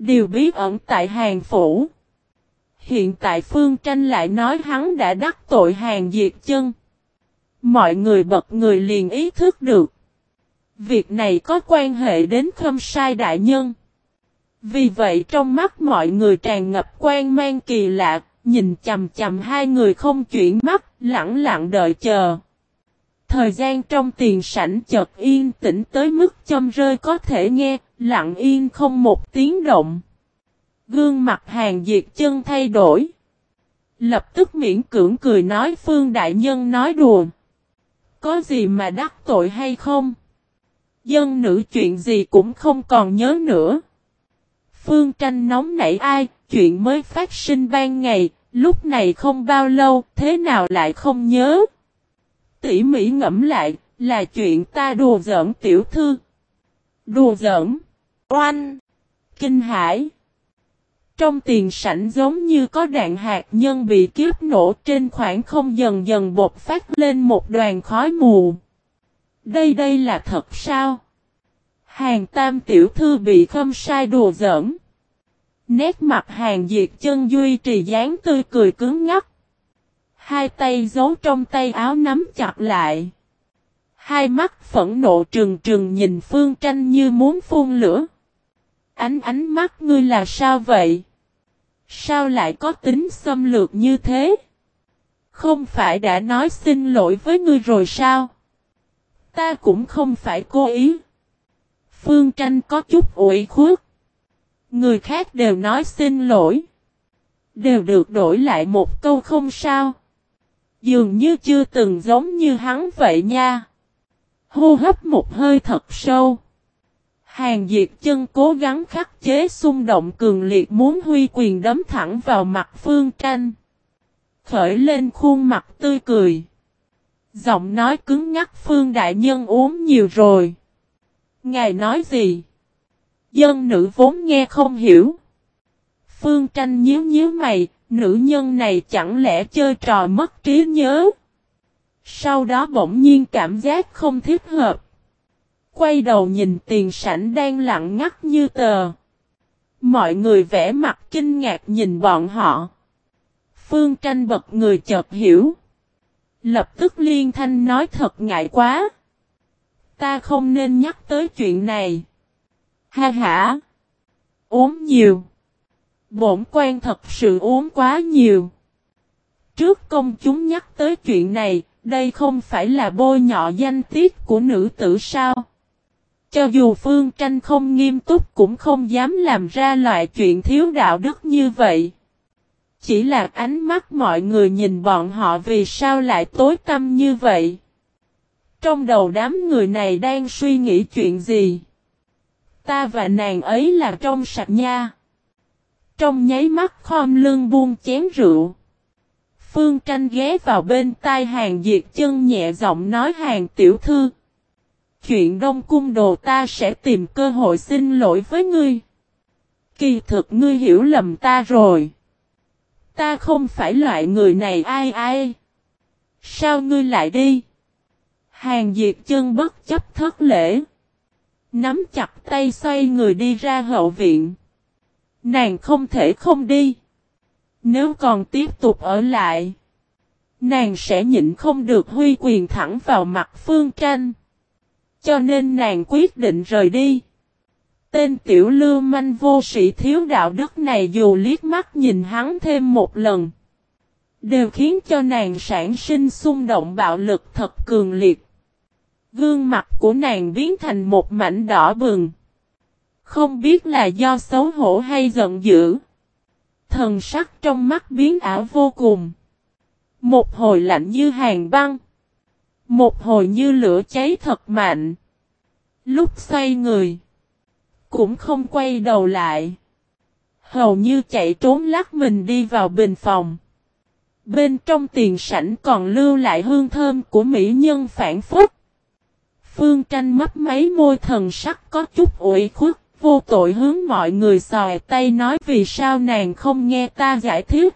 Điều bí ẩn tại Hàn Phủ. Hiện tại Phương Tranh lại nói hắn đã đắc tội Hàn Diệt Chân. Mọi người bật người liền ý thức được. Việc này có quan hệ đến Khâm Sai đại nhân. Vì vậy trong mắt mọi người tràn ngập quan mang kỳ lạ, nhìn chằm chằm hai người không chuyển mắt, lặng lặng đợi chờ. Thời gian trong tiền sảnh chợt yên tĩnh tới mức châm rơi có thể nghe, lặng yên không một tiếng động. Gương mặt Hàn Diệt Chân thay đổi. Lập tức miễn cưỡng cười nói Phương đại nhân nói đùa. Có gì mà đắc tội hay không? Dân nữ chuyện gì cũng không còn nhớ nữa. Phương Tranh nóng nảy ai, chuyện mới phát sinh ban ngày, lúc này không bao lâu, thế nào lại không nhớ? Tỉ mỉ ngẫm lại, là chuyện ta đùa giỡn tiểu thư. Đùa giỡn, oanh, kinh hãi. Trong tiền sảnh giống như có đạn hạt nhân bị kiếp nổ trên khoảng không dần dần bột phát lên một đoàn khói mù. Đây là thật sao? Hàn Tam tiểu thư bị Khâm Sai đùa giỡn. Nét mặt Hàn Diệt Chân duy trì dáng tươi cười cứng ngắc. Hai tay giấu trong tay áo nắm chặt lại. Hai mắt phẫn nộ trừng trừng nhìn Phương Tranh như muốn phun lửa. Ánh mắt ngươi là sao vậy? Sao lại có tính xâm lược như thế? Không phải đã nói xin lỗi với ngươi rồi sao? Ta cũng không phải cố ý. Phương Tranh có chút ủy khuất. Người khác đều nói xin lỗi. Đều được đổi lại một câu không sao. Dường như chưa từng giống như hắn vậy nha. Hô hấp một hơi thật sâu. Hàn Diệt Chân cố gắng khắc chế xung động cường liệt muốn huy quyền đấm thẳng vào mặt Phương Tranh. Khởi lên khuôn mặt tươi cười. Giọng nói cứng ngắc Phương đại nhân uống nhiều rồi. Ngài nói gì? Dân nữ vốn nghe không hiểu. Phương Tranh nhíu mày, nữ nhân này chẳng lẽ chơi trò mất trí nhớ? Sau đó bỗng nhiên cảm giác không thích hợp. Quay đầu nhìn tiền sảnh đang lặng ngắt như tờ. Mọi người vẽ mặt kinh ngạc nhìn bọn họ. Phương Tranh bật người chợt hiểu. Lập tức liên thanh nói thật ngại quá. Ta không nên nhắc tới chuyện này. Ha ha. Uống nhiều. Bổn quan thật sự uống quá nhiều. Trước công chúng nhắc tới chuyện này, đây không phải là bôi nhọ danh tiết của nữ tử sao? Cho dù Phương Tranh không nghiêm túc cũng không dám làm ra loại chuyện thiếu đạo đức như vậy. Chỉ là ánh mắt mọi người nhìn bọn họ vì sao lại tối tăm như vậy? Trong đầu đám người này đang suy nghĩ chuyện gì? Ta và nàng ấy là trong sạch nha. Trong nháy mắt khom lưng buông chén rượu. Phương Tranh ghé vào bên tai Hàn Diệt Chân nhẹ giọng nói Hàn tiểu thư. Chuyện Đông Cung đồ ta sẽ tìm cơ hội xin lỗi với ngươi. Kỳ thực ngươi hiểu lầm ta rồi. Ta không phải loại người này ai. Sao ngươi lại đi? Hàn Diệt Chân bất chấp thất lễ. Nắm chặt tay xoay người đi ra hậu viện. Nàng không thể không đi. Nếu còn tiếp tục ở lại, nàng sẽ nhịn không được huy quyền thẳng vào mặt Phương Tranh. Cho nên nàng quyết định rời đi. Tên tiểu lưu manh vô sĩ thiếu đạo đức này dù liếc mắt nhìn hắn thêm một lần, đều khiến cho nàng sản sinh xung động bạo lực thật cường liệt. Gương mặt của nàng biến thành một mảnh đỏ bừng. Không biết là do xấu hổ hay giận dữ. Thần sắc trong mắt biến ảo vô cùng. Một hồi lạnh như hàn băng. Một hồi như lửa cháy thật mạnh. Lúc xoay người, cũng không quay đầu lại. Hầu như chạy trốn lắc mình đi vào bình phòng. Bên trong tiền sảnh còn lưu lại hương thơm của mỹ nhân phản phất. Phương Tranh mấp máy môi thần sắc có chút ủy khuất, vô tội hướng mọi người xòe tay nói vì sao nàng không nghe ta giải thích.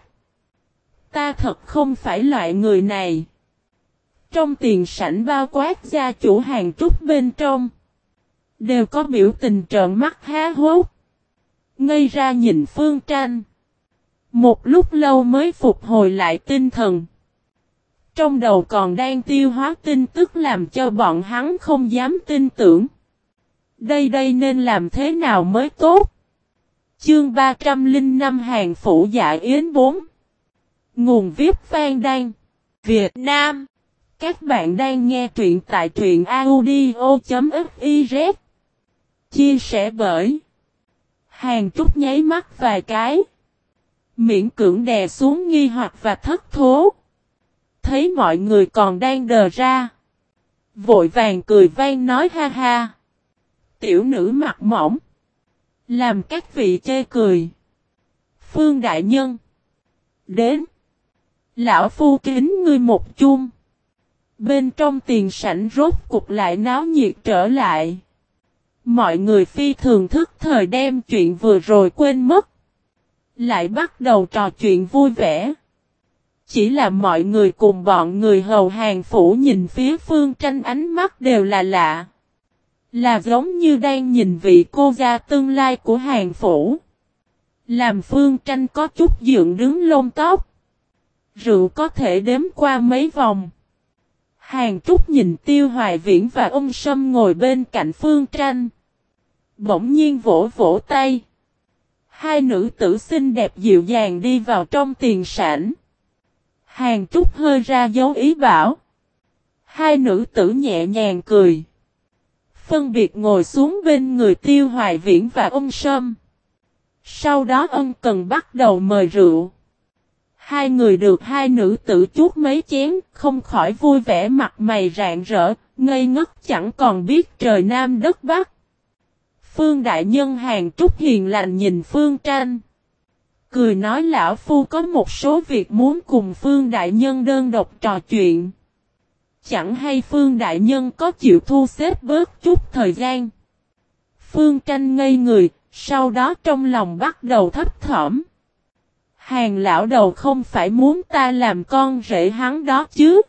Ta thật không phải loại người này. Trong tiền sảnh bao quát gia chủ Hàn Trúc bên trong, đều có biểu tình trợn mắt há hốt. Ngây ra nhìn Phương Tranh. Một lúc lâu mới phục hồi lại tinh thần. Trong đầu còn đang tiêu hóa tin tức làm cho bọn hắn không dám tin tưởng. Đây nên làm thế nào mới tốt? Chương 305 Hàng Phủ Dạ Yến 4. Nguồn viết Phan Đan, Việt Nam. Các bạn đang nghe truyện tại truyện audio.fiz. Chia sẻ bởi Hàng Trúc nháy mắt vài cái. Miễn cưỡng đè xuống nghi hoặc và thất thố. Thấy mọi người còn đang đờ ra. Vội vàng cười vang nói ha ha. Tiểu nữ mặt mỏng. Làm các vị chê cười. Phương đại nhân. Đến. Lão phu kính ngươi một chung. Bên trong tiền sảnh rốt cục lại náo nhiệt trở lại. Mọi người phi thường thức thời đem chuyện vừa rồi quên mất. Lại bắt đầu trò chuyện vui vẻ. Chỉ là mọi người cùng bọn người hầu Hàng phủ nhìn phía Phương Tranh ánh mắt đều là lạ. Là giống như đang nhìn vị cô gia tương lai của Hàng phủ. Làm Phương Tranh có chút dựng đứng lông tóc. Rượu có thể đếm qua mấy vòng. Hàng Trúc nhìn Tiêu Hoài Viễn và ông Sâm ngồi bên cạnh Phương Tranh. Bỗng nhiên vỗ vỗ tay. Hai nữ tử xinh đẹp dịu dàng đi vào trong tiền sảnh. Hàng Trúc hơi ra dấu ý bảo. Hai nữ tử nhẹ nhàng cười. Phân biệt ngồi xuống bên người Tiêu Hoài Viễn và ông Sâm. Sau đó ân cần bắt đầu mời rượu. Hai người được hai nữ tử chuốt mấy chén, không khỏi vui vẻ mặt mày rạng rỡ, ngây ngất chẳng còn biết trời Nam đất Bắc. Phương đại nhân Hàng Trúc hiền lành nhìn Phương Tranh. Cười nói lão phu có một số việc muốn cùng Phương đại nhân đơn độc trò chuyện. Chẳng hay Phương đại nhân có chịu thu xếp bớt chút thời gian. Phương Tranh ngây người, sau đó trong lòng bắt đầu thấp thỏm. Hàng lão đầu không phải muốn ta làm con rể hắn đó chứ.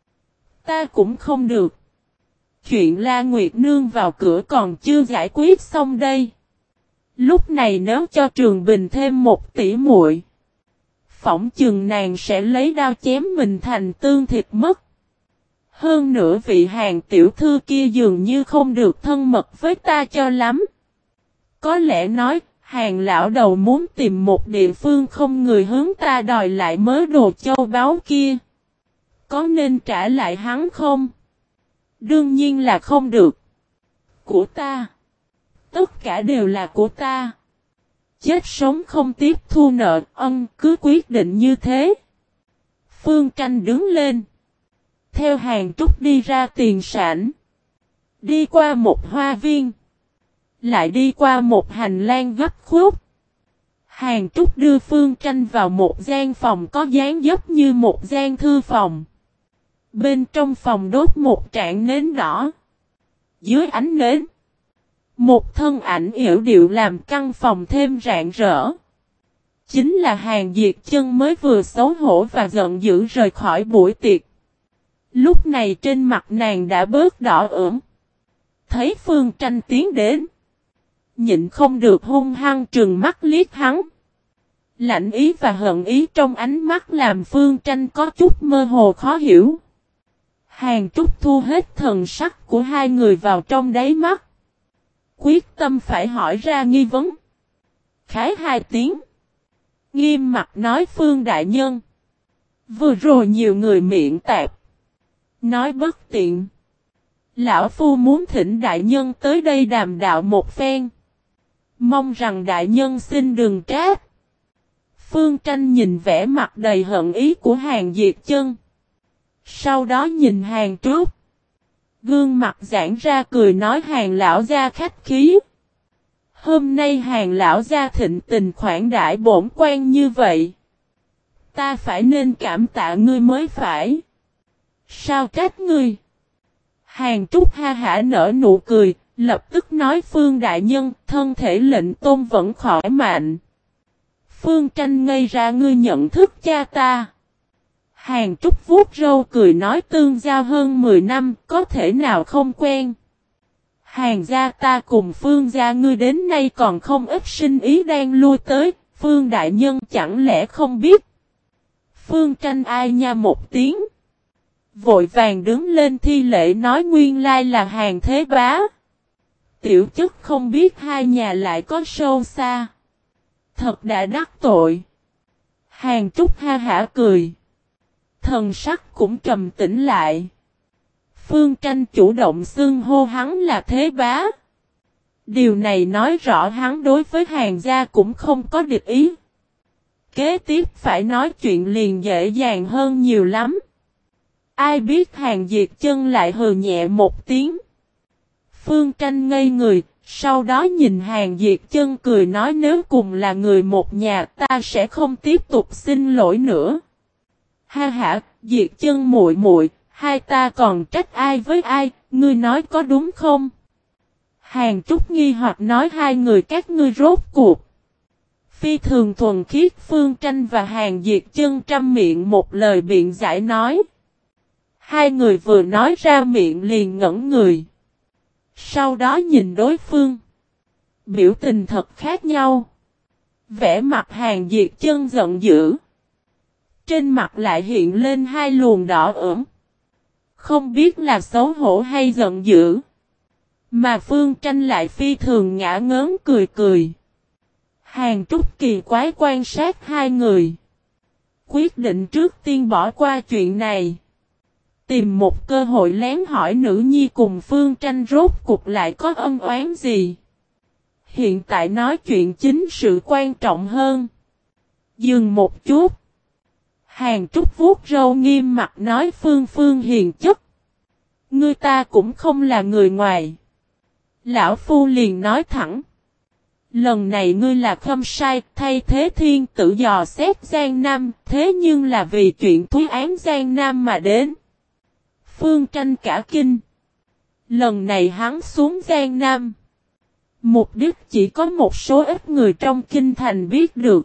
Ta cũng không được. Chuyện La Nguyệt Nương vào cửa còn chưa giải quyết xong đây. Lúc này nếu cho Trường Bình thêm một tỷ muội, phỏng chừng nàng sẽ lấy đao chém mình thành tương thịt mất. Hơn nữa vị Hàng tiểu thư kia dường như không được thân mật với ta cho lắm. Có lẽ nói, Hàng lão đầu muốn tìm một địa phương không người hướng ta đòi lại mớ đồ châu báu kia. Có nên trả lại hắn không? Đương nhiên là không được. Của ta. Tất cả đều là của ta. Chết sống không tiếp thu nợ, cứ quyết định như thế. Phương Tranh đứng lên. Theo Hàng Trúc đi ra tiền sảnh. Đi qua một hoa viên. Lại đi qua một hành lang gấp khúc. Hàng Trúc đưa Phương Tranh vào một gian phòng có dáng dấp như một gian thư phòng. Bên trong phòng đốt một trảng nến đỏ. Dưới ánh nến, một thân ảnh yểu điệu làm căn phòng thêm rạng rỡ. Chính là Hàng Diệt Chân mới vừa xấu hổ và giận dữ rời khỏi buổi tiệc. Lúc này trên mặt nàng đã bớt đỏ ửng. Thấy Phương Tranh tiến đến, nhịn không được hung hăng trừng mắt liếc hắn. Lạnh ý và hận ý trong ánh mắt làm Phương Tranh có chút mơ hồ khó hiểu. Hàng Trúc thu hết thần sắc của hai người vào trong đáy mắt. Quyết tâm phải hỏi ra nghi vấn. Khái hai tiếng. Nghiêm mặt nói Phương đại nhân. Vừa rồi nhiều người miệng tạp. Nói bất tiện. Lão phu muốn thỉnh đại nhân tới đây đàm đạo một phen. Mong rằng đại nhân xin đừng trách. Phương Tranh nhìn vẻ mặt đầy hận ý của Hàng Diệt Chân. Sau đó nhìn Hàng Trúc. Gương mặt giãn ra cười nói Hàng lão gia khách khí. Hôm nay Hàng lão gia thịnh tình khoản đãi bổn quan như vậy. Ta phải nên cảm tạ ngươi mới phải. Sao trách ngươi? Hàng Trúc ha hả nở nụ cười, lập tức nói Phương đại nhân thân thể lệnh tôn vẫn khỏi mạnh. Phương Tranh ngây ra ngươi nhận thức cha ta. Hàng Trúc vuốt râu cười nói tương giao hơn 10 năm có thể nào không quen. Hàng gia ta cùng Phương gia ngươi đến nay còn không ít sinh ý đang lui tới, Phương đại nhân chẳng lẽ không biết. Phương Tranh ai nha một tiếng. Vội vàng đứng lên thi lễ nói nguyên lai là Hàng Thế Bá. Tiểu chức không biết hai nhà lại có sâu xa. Thật đã đắc tội. Hàng Trúc ha hả cười. Thần sắc cũng trầm tĩnh lại. Phương Tranh chủ động xưng hô hắn là Thế Bá. Điều này nói rõ hắn đối với Hàng gia cũng không có địch ý. Kế tiếp phải nói chuyện liền dễ dàng hơn nhiều lắm. Ai biết Hàng Diệt Chân lại hừ nhẹ một tiếng. Phương Tranh ngây người, sau đó nhìn Hàng Diệt Chân cười nói nếu cùng là người một nhà ta sẽ không tiếp tục xin lỗi nữa. Ha ha, Diệt Chân muội muội, hai ta còn trách ai với ai, ngươi nói có đúng không? Hàng Trúc nghi hoặc nói hai người các ngươi rốt cuộc. Phi thường thuần khiết Phương Tranh và Hàng Diệt Chân trăm miệng một lời biện giải nói. Hai người vừa nói ra miệng liền ngẩn người. Sau đó nhìn đối phương. Biểu tình thật khác nhau. Vẻ mặt Hàng Diệt Chân giận dữ. Trên mặt lại hiện lên hai luồng đỏ ửng. Không biết là xấu hổ hay giận dữ. Mà Phương Tranh lại phi thường ngã ngớn cười cười. Hàng Trúc kỳ quái quan sát hai người. Quyết định trước tiên bỏ qua chuyện này. Tìm một cơ hội lén hỏi nữ nhi cùng Phương Tranh rốt cuộc lại có ân oán gì. Hiện tại nói chuyện chính sự quan trọng hơn. Dừng một chút. Hàng Trúc vuốt râu nghiêm mặt nói Phương hiền chất. Ngươi ta cũng không là người ngoài. Lão Phu liền nói thẳng. Lần này ngươi là không sai, thay thế thiên tử dò xét Giang Nam, thế nhưng là vì chuyện thúy án Giang Nam mà đến. Phương Tranh cả kinh. Lần này hắn xuống Giang Nam. Mục đích chỉ có một số ít người trong kinh thành biết được.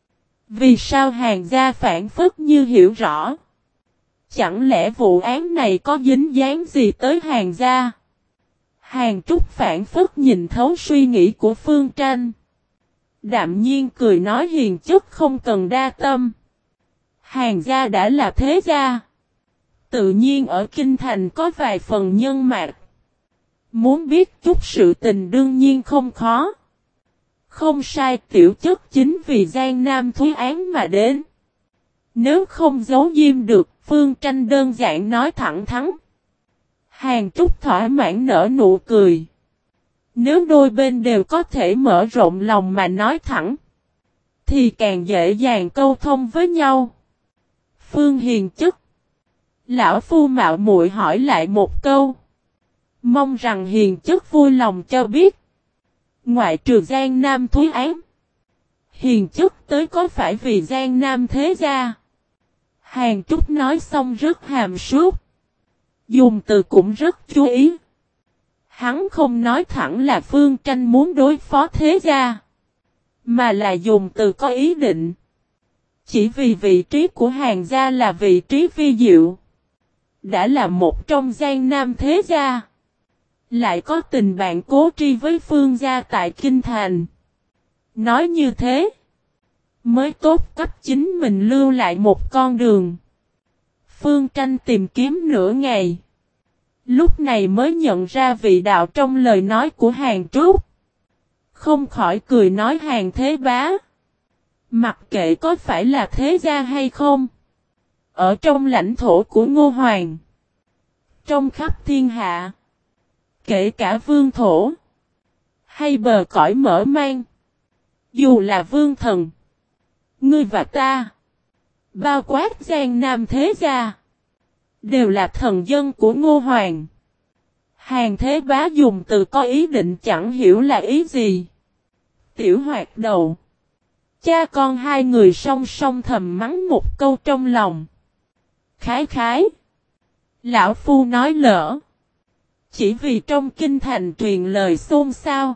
Vì sao Hàng gia phản phất như hiểu rõ. Chẳng lẽ vụ án này có dính dáng gì tới Hàng gia? Hàng Trúc phản phất nhìn thấu suy nghĩ của Phương Tranh. Đạm nhiên cười nói hiền chất không cần đa tâm. Hàng gia đã là thế gia. Tự nhiên ở kinh thành có vài phần nhân mạc. Muốn biết chút sự tình đương nhiên không khó. Không sai tiểu chất chính vì Giang Nam thúy án mà đến. Nếu không giấu diêm được, Phương Tranh đơn giản nói thẳng thắn. Hàng Trúc thỏa mãn nở nụ cười. Nếu đôi bên đều có thể mở rộng lòng mà nói thẳng, thì càng dễ dàng câu thông với nhau. Phương hiền chất. Lão Phu mạo muội hỏi lại một câu. Mong rằng hiền chất vui lòng cho biết. Ngoại trừ Giang Nam thúy án, hiền chất tới có phải vì Giang Nam thế gia? Hàng Trúc nói xong rất hàm súc. Dùng từ cũng rất chú ý. Hắn không nói thẳng là Phương Tranh muốn đối phó thế gia, mà là dùng từ có ý định. Chỉ vì vị trí của Hàng gia là vị trí vi diệu. Đã là một trong Giang Nam thế gia. Lại có tình bạn cố tri với Phương gia tại Kinh Thành. Nói như thế, mới tốt cấp chính mình lưu lại một con đường. Phương Tranh tìm kiếm nửa ngày. Lúc này mới nhận ra vị đạo trong lời nói của Hàng Trúc. Không khỏi cười nói Hàng Thế Bá. Mặc kệ có phải là thế gia hay không. Ở trong lãnh thổ của Ngô Hoàng. Trong khắp thiên hạ. Kể cả vương thổ. Hay bờ cõi mở mang. Dù là vương thần. Ngươi và ta. Bao quát Giang Nam thế gia. Đều là thần dân của Ngô Hoàng. Hàng Thế Bá dùng từ có ý định chẳng hiểu là ý gì. Tiểu Hoạt đầu. Cha con hai người song song thầm mắng một câu trong lòng. Khái khái. Lão Phu nói lỡ. Chỉ vì trong kinh thành truyền lời xôn xao.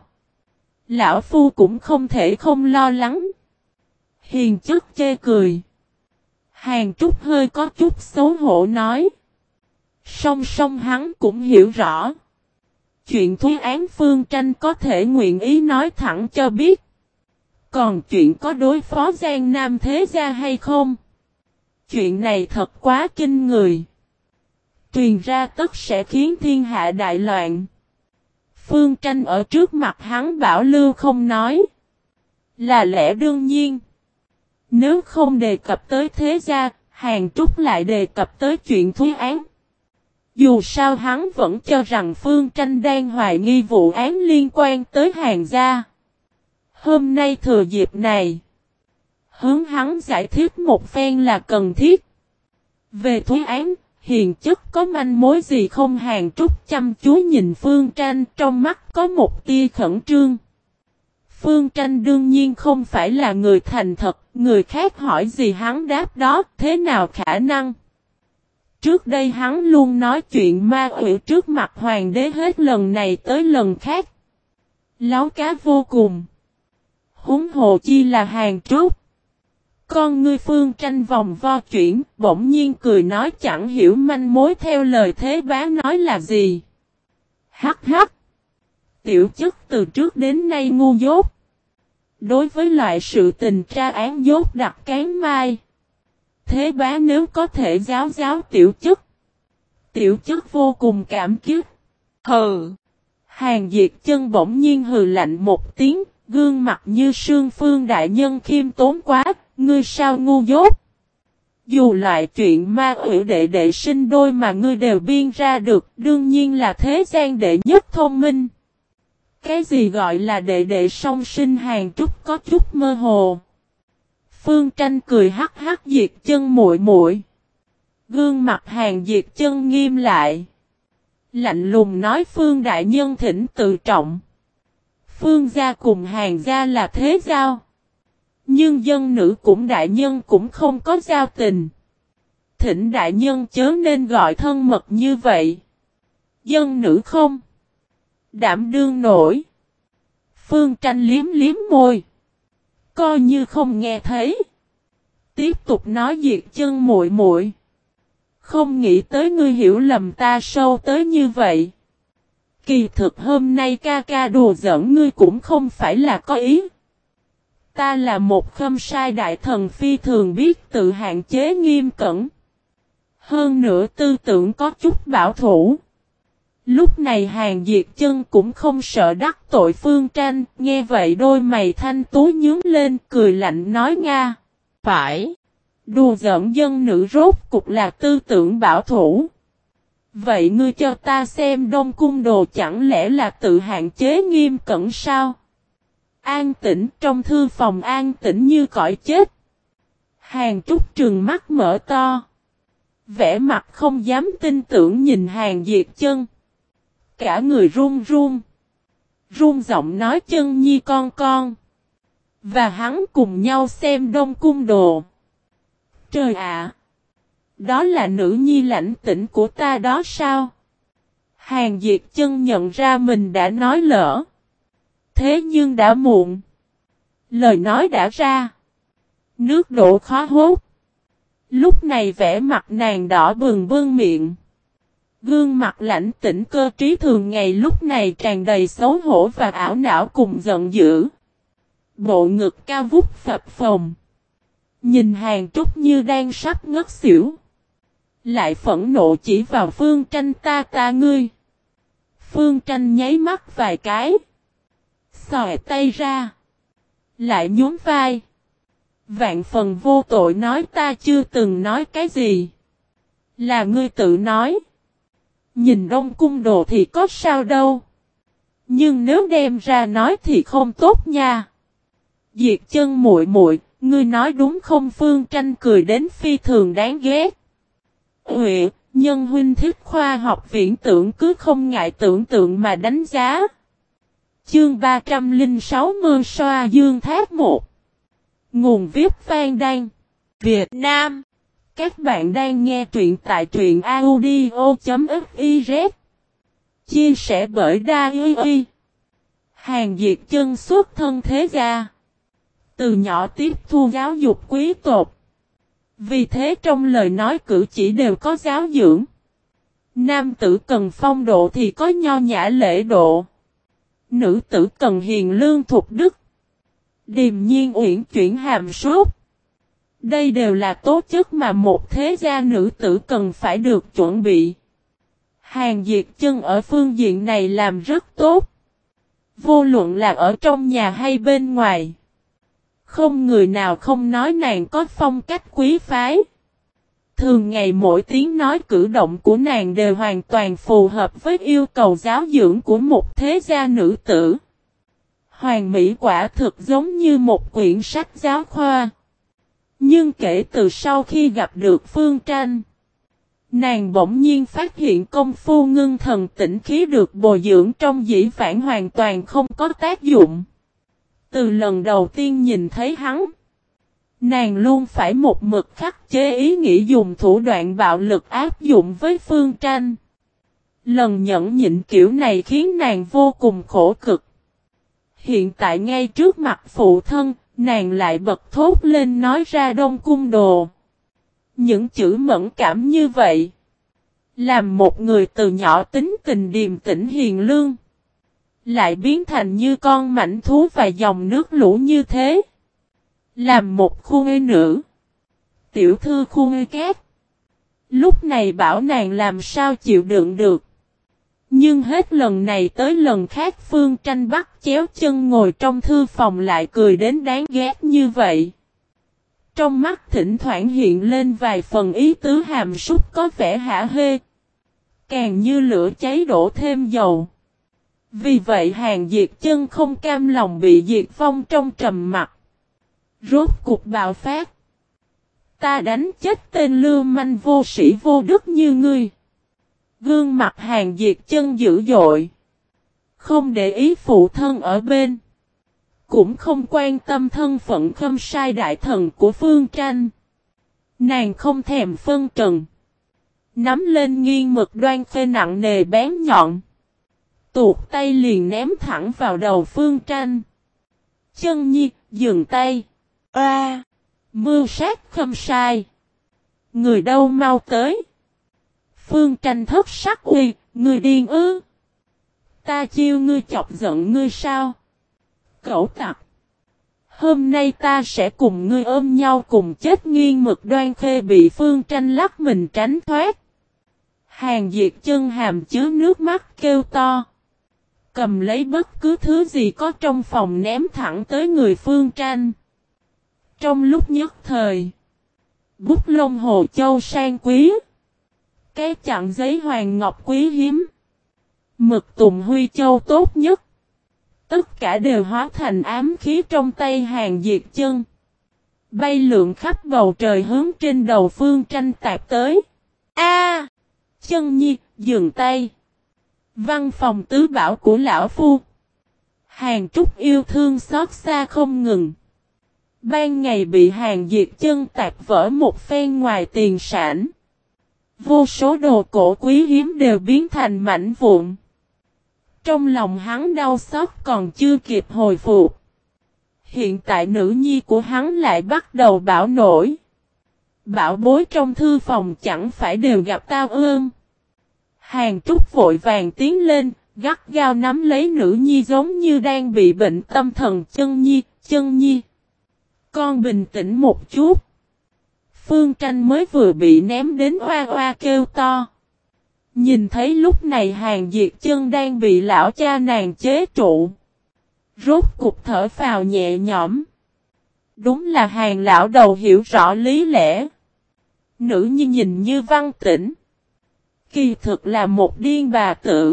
Lão Phu cũng không thể không lo lắng. Hiền chất chê cười. Hàng Trúc hơi có chút xấu hổ nói. Song song hắn cũng hiểu rõ. chuyện Thúy Án Phương Tranh có thể nguyện ý nói thẳng cho biết. Còn chuyện có đối phó Giang Nam thế gia hay không? Chuyện này thật quá kinh người. Truyền ra tất sẽ khiến thiên hạ đại loạn. Phương Tranh ở trước mặt hắn bảo lưu không nói. Là lẽ đương nhiên. Nếu không đề cập tới thế gia, Hàn Trúc lại đề cập tới chuyện Thúy Án. Dù sao hắn vẫn cho rằng Phương Tranh đang hoài nghi vụ án liên quan tới Hàn gia. Hôm nay thừa dịp này, hướng hắn giải thích một phen là cần thiết. Về Thúy Án, hiền chất có manh mối gì không? Hàn Trúc chăm chú nhìn Phương Tranh, trong mắt có một tia khẩn trương. Phương Tranh đương nhiên không phải là người thành thật, người khác hỏi gì hắn đáp đó, thế nào khả năng? Trước đây hắn luôn nói chuyện ma quỷ trước mặt hoàng đế hết lần này tới lần khác. Láo cá vô cùng. Huống hồ chi là Hàn Trúc. Con ngươi Phương Tranh vòng vo chuyển, bỗng nhiên cười nói chẳng hiểu manh mối theo lời thế bá nói là gì. Hắc hắc. Tiểu chất từ trước đến nay ngu dốt. Đối với loại sự tình tra án dốt đặt cán mai. Thế bá nếu có thể giáo giáo tiểu chất. Tiểu chất vô cùng cảm kích. Hừ. Hàn Diệt Chân bỗng nhiên hừ lạnh một tiếng, gương mặt như sương. Phương đại nhân khiêm tốn quá, ngươi sao ngu dốt. Dù loại chuyện ma quỷ đệ đệ sinh đôi mà ngươi đều biên ra được, đương nhiên là thế gian đệ nhất thông minh. Cái gì gọi là đệ đệ song sinh? Hàn Trúc có chút mơ hồ. Phương Tranh cười hắc hắc. Diệt Chân muội muội. Gương mặt Hàn Diệt Chân nghiêm lại. Lạnh lùng nói Phương đại nhân thỉnh tự trọng. Phương gia cùng Hàn gia là thế giao. Nhưng dân nữ cũng đại nhân cũng không có giao tình. Thỉnh đại nhân chớ nên gọi thân mật như vậy. Dân nữ không đảm đương nổi. Phương Tranh liếm liếm môi. Coi như không nghe thấy. Tiếp tục nói Diệt Chân muội muội. Không nghĩ tới ngươi hiểu lầm ta sâu tới như vậy. Kỳ thực hôm nay ca ca đùa giỡn ngươi cũng không phải là có ý. Ta là một khâm sai đại thần phi thường biết tự hạn chế nghiêm cẩn. Hơn nữa tư tưởng có chút bảo thủ. Lúc này Hàn Diệt Chân cũng không sợ đắc tội Phương Tranh, nghe vậy đôi mày thanh tú nhướng lên cười lạnh nói Nga. Phải. Đùa giỡn dân nữ rốt cục là tư tưởng bảo thủ. Vậy ngươi cho ta xem Đông Cung Đồ chẳng lẽ là tự hạn chế nghiêm cẩn sao? An tĩnh trong thư phòng an tĩnh như cõi chết. Hàn Trúc trừng mắt mở to. Vẻ mặt không dám tin tưởng nhìn Hàn Diệt Chân. Cả người run run. Run giọng nói Chân nhi con. Và hắn cùng nhau xem Đông Cung Đồ. Trời ạ! Đó là nữ nhi lãnh tĩnh của ta đó sao? Hàn Diệt Chân nhận ra mình đã nói lỡ. Thế nhưng đã muộn. Lời nói đã ra. Nước đổ khó hốt. Lúc này vẻ mặt nàng đỏ bừng miệng. Gương mặt lãnh tĩnh cơ trí thường ngày lúc này tràn đầy xấu hổ và ảo não cùng giận dữ. Bộ ngực cao vút phập phồng. Nhìn Hàn Trúc như đang sắp ngất xỉu. Lại phẫn nộ chỉ vào Phương Tranh ta ngươi. Phương Tranh nháy mắt vài cái. Xòe tay ra. Lại nhún vai. Vạn phần vô tội nói ta chưa từng nói cái gì. Là ngươi tự nói. Nhìn Đông Cung Đồ thì có sao đâu. Nhưng nếu đem ra nói thì không tốt nha. Diệt Chân muội muội, ngươi nói đúng không? Phương Tranh cười đến phi thường đáng ghét. Nhân huynh thích khoa học viễn tưởng cứ không ngại tưởng tượng mà đánh giá. Chương 306 Mưa Xoa Dương Thác 1. Nguồn viết Phan Đan, Việt Nam. Các bạn đang nghe truyện tại truyện audio.fiz. Chia sẻ bởi Dai. Hàn Diệt Chân xuất thân thế gia. Từ nhỏ tiếp thu giáo dục quý tộc. Vì thế trong lời nói cử chỉ đều có giáo dưỡng. Nam tử cần phong độ thì có nho nhã lễ độ. Nữ tử cần hiền lương thục đức. Điềm nhiên uyển chuyển hàm sốt. Đây đều là tố chất mà một thế gia nữ tử cần phải được chuẩn bị. Hàn Diệt Chân ở phương diện này làm rất tốt. Vô luận là ở trong nhà hay bên ngoài. Không người nào không nói nàng có phong cách quý phái. Thường ngày mỗi tiếng nói cử động của nàng đều hoàn toàn phù hợp với yêu cầu giáo dưỡng của một thế gia nữ tử. Hoàng Mỹ quả thực giống như một quyển sách giáo khoa. Nhưng kể từ sau khi gặp được Phương Tranh, nàng bỗng nhiên phát hiện công phu ngưng thần tĩnh khí được bồi dưỡng trong dĩ vãng hoàn toàn không có tác dụng. Từ lần đầu tiên nhìn thấy hắn, nàng luôn phải một mực khắc chế ý nghĩ dùng thủ đoạn bạo lực áp dụng với Phương Tranh. Lần nhẫn nhịn kiểu này khiến nàng vô cùng khổ cực. Hiện tại ngay trước mặt phụ thân, nàng lại bật thốt lên nói ra Đông Cung Đồ. Những chữ mẫn cảm như vậy, làm một người từ nhỏ tính tình điềm tĩnh hiền lương, lại biến thành như con mảnh thú và dòng nước lũ như thế. Làm một khu ngây nữ, tiểu thư khu ngây cát. Lúc này bảo nàng làm sao chịu đựng được. Nhưng hết lần này tới lần khác Phương Tranh bắt chéo chân ngồi trong thư phòng lại cười đến đáng ghét như vậy. Trong mắt thỉnh thoảng hiện lên vài phần ý tứ hàm súc có vẻ hả hê. Càng như lửa cháy đổ thêm dầu. Vì vậy Hàn Diệt Chân không cam lòng bị diệt vong trong trầm mặc. Rốt cục bạo phát. Ta đánh chết tên lưu manh vô sĩ vô đức như ngươi. Gương mặt Hàn Diệt Chân dữ dội. Không để ý phụ thân ở bên. Cũng không quan tâm thân phận khâm sai đại thần của Phương Tranh. Nàng không thèm phân trần. Nắm lên nghiêng mực đoan khê nặng nề bén nhọn. Tuột tay liền ném thẳng vào đầu Phương Tranh. Chân Nhi, dừng tay. Oa! Mưu sát khâm sai. Người đâu mau tới. Phương Tranh thất sắc uy, ngươi điên ư. Ta chiêu ngươi chọc giận ngươi sao? Cẩu tặc. Hôm nay ta sẽ cùng ngươi ôm nhau cùng chết. Nghiêng mực đoan khê bị Phương Tranh lắc mình tránh thoát. Hàn Diệt Chân hàm chứa nước mắt kêu to. Cầm lấy bất cứ thứ gì có trong phòng ném thẳng tới người Phương Tranh. Trong lúc nhất thời, bút lông hồ châu sang quý, cái chặn giấy hoàng ngọc quý hiếm, mực tùng huy châu tốt nhất, tất cả đều hóa thành ám khí trong tay Hàn Diệt Chân, bay lượn khắp bầu trời hướng trên đầu Phương Tranh tạt tới. A! Chân Nhi, dừng tay. Văn phòng tứ bảo của lão phu. Hàn Trúc yêu thương xót xa không ngừng. Ban ngày bị Hàn Diệt Chân tạt vỡ một phen ngoài tiền sản. Vô số đồ cổ quý hiếm đều biến thành mảnh vụn. Trong lòng hắn đau xót còn chưa kịp hồi phục. Hiện tại nữ nhi của hắn lại bắt đầu bão nổi. Bảo bối trong thư phòng chẳng phải đều gặp tao ương. Hàn Trúc vội vàng tiến lên, gắt gao nắm lấy nữ nhi giống như đang bị bệnh tâm thần. Chân Nhi. Con bình tĩnh một chút. Phương Tranh mới vừa bị ném đến oa oa kêu to. Nhìn thấy lúc này Hàn Diệt Chân đang bị lão cha nàng chế trụ. Rốt cục thở phào nhẹ nhõm. Đúng là Hàn lão đầu hiểu rõ lý lẽ. Nữ nhi nhìn như văn tĩnh. Kỳ thực là một điên bà tử.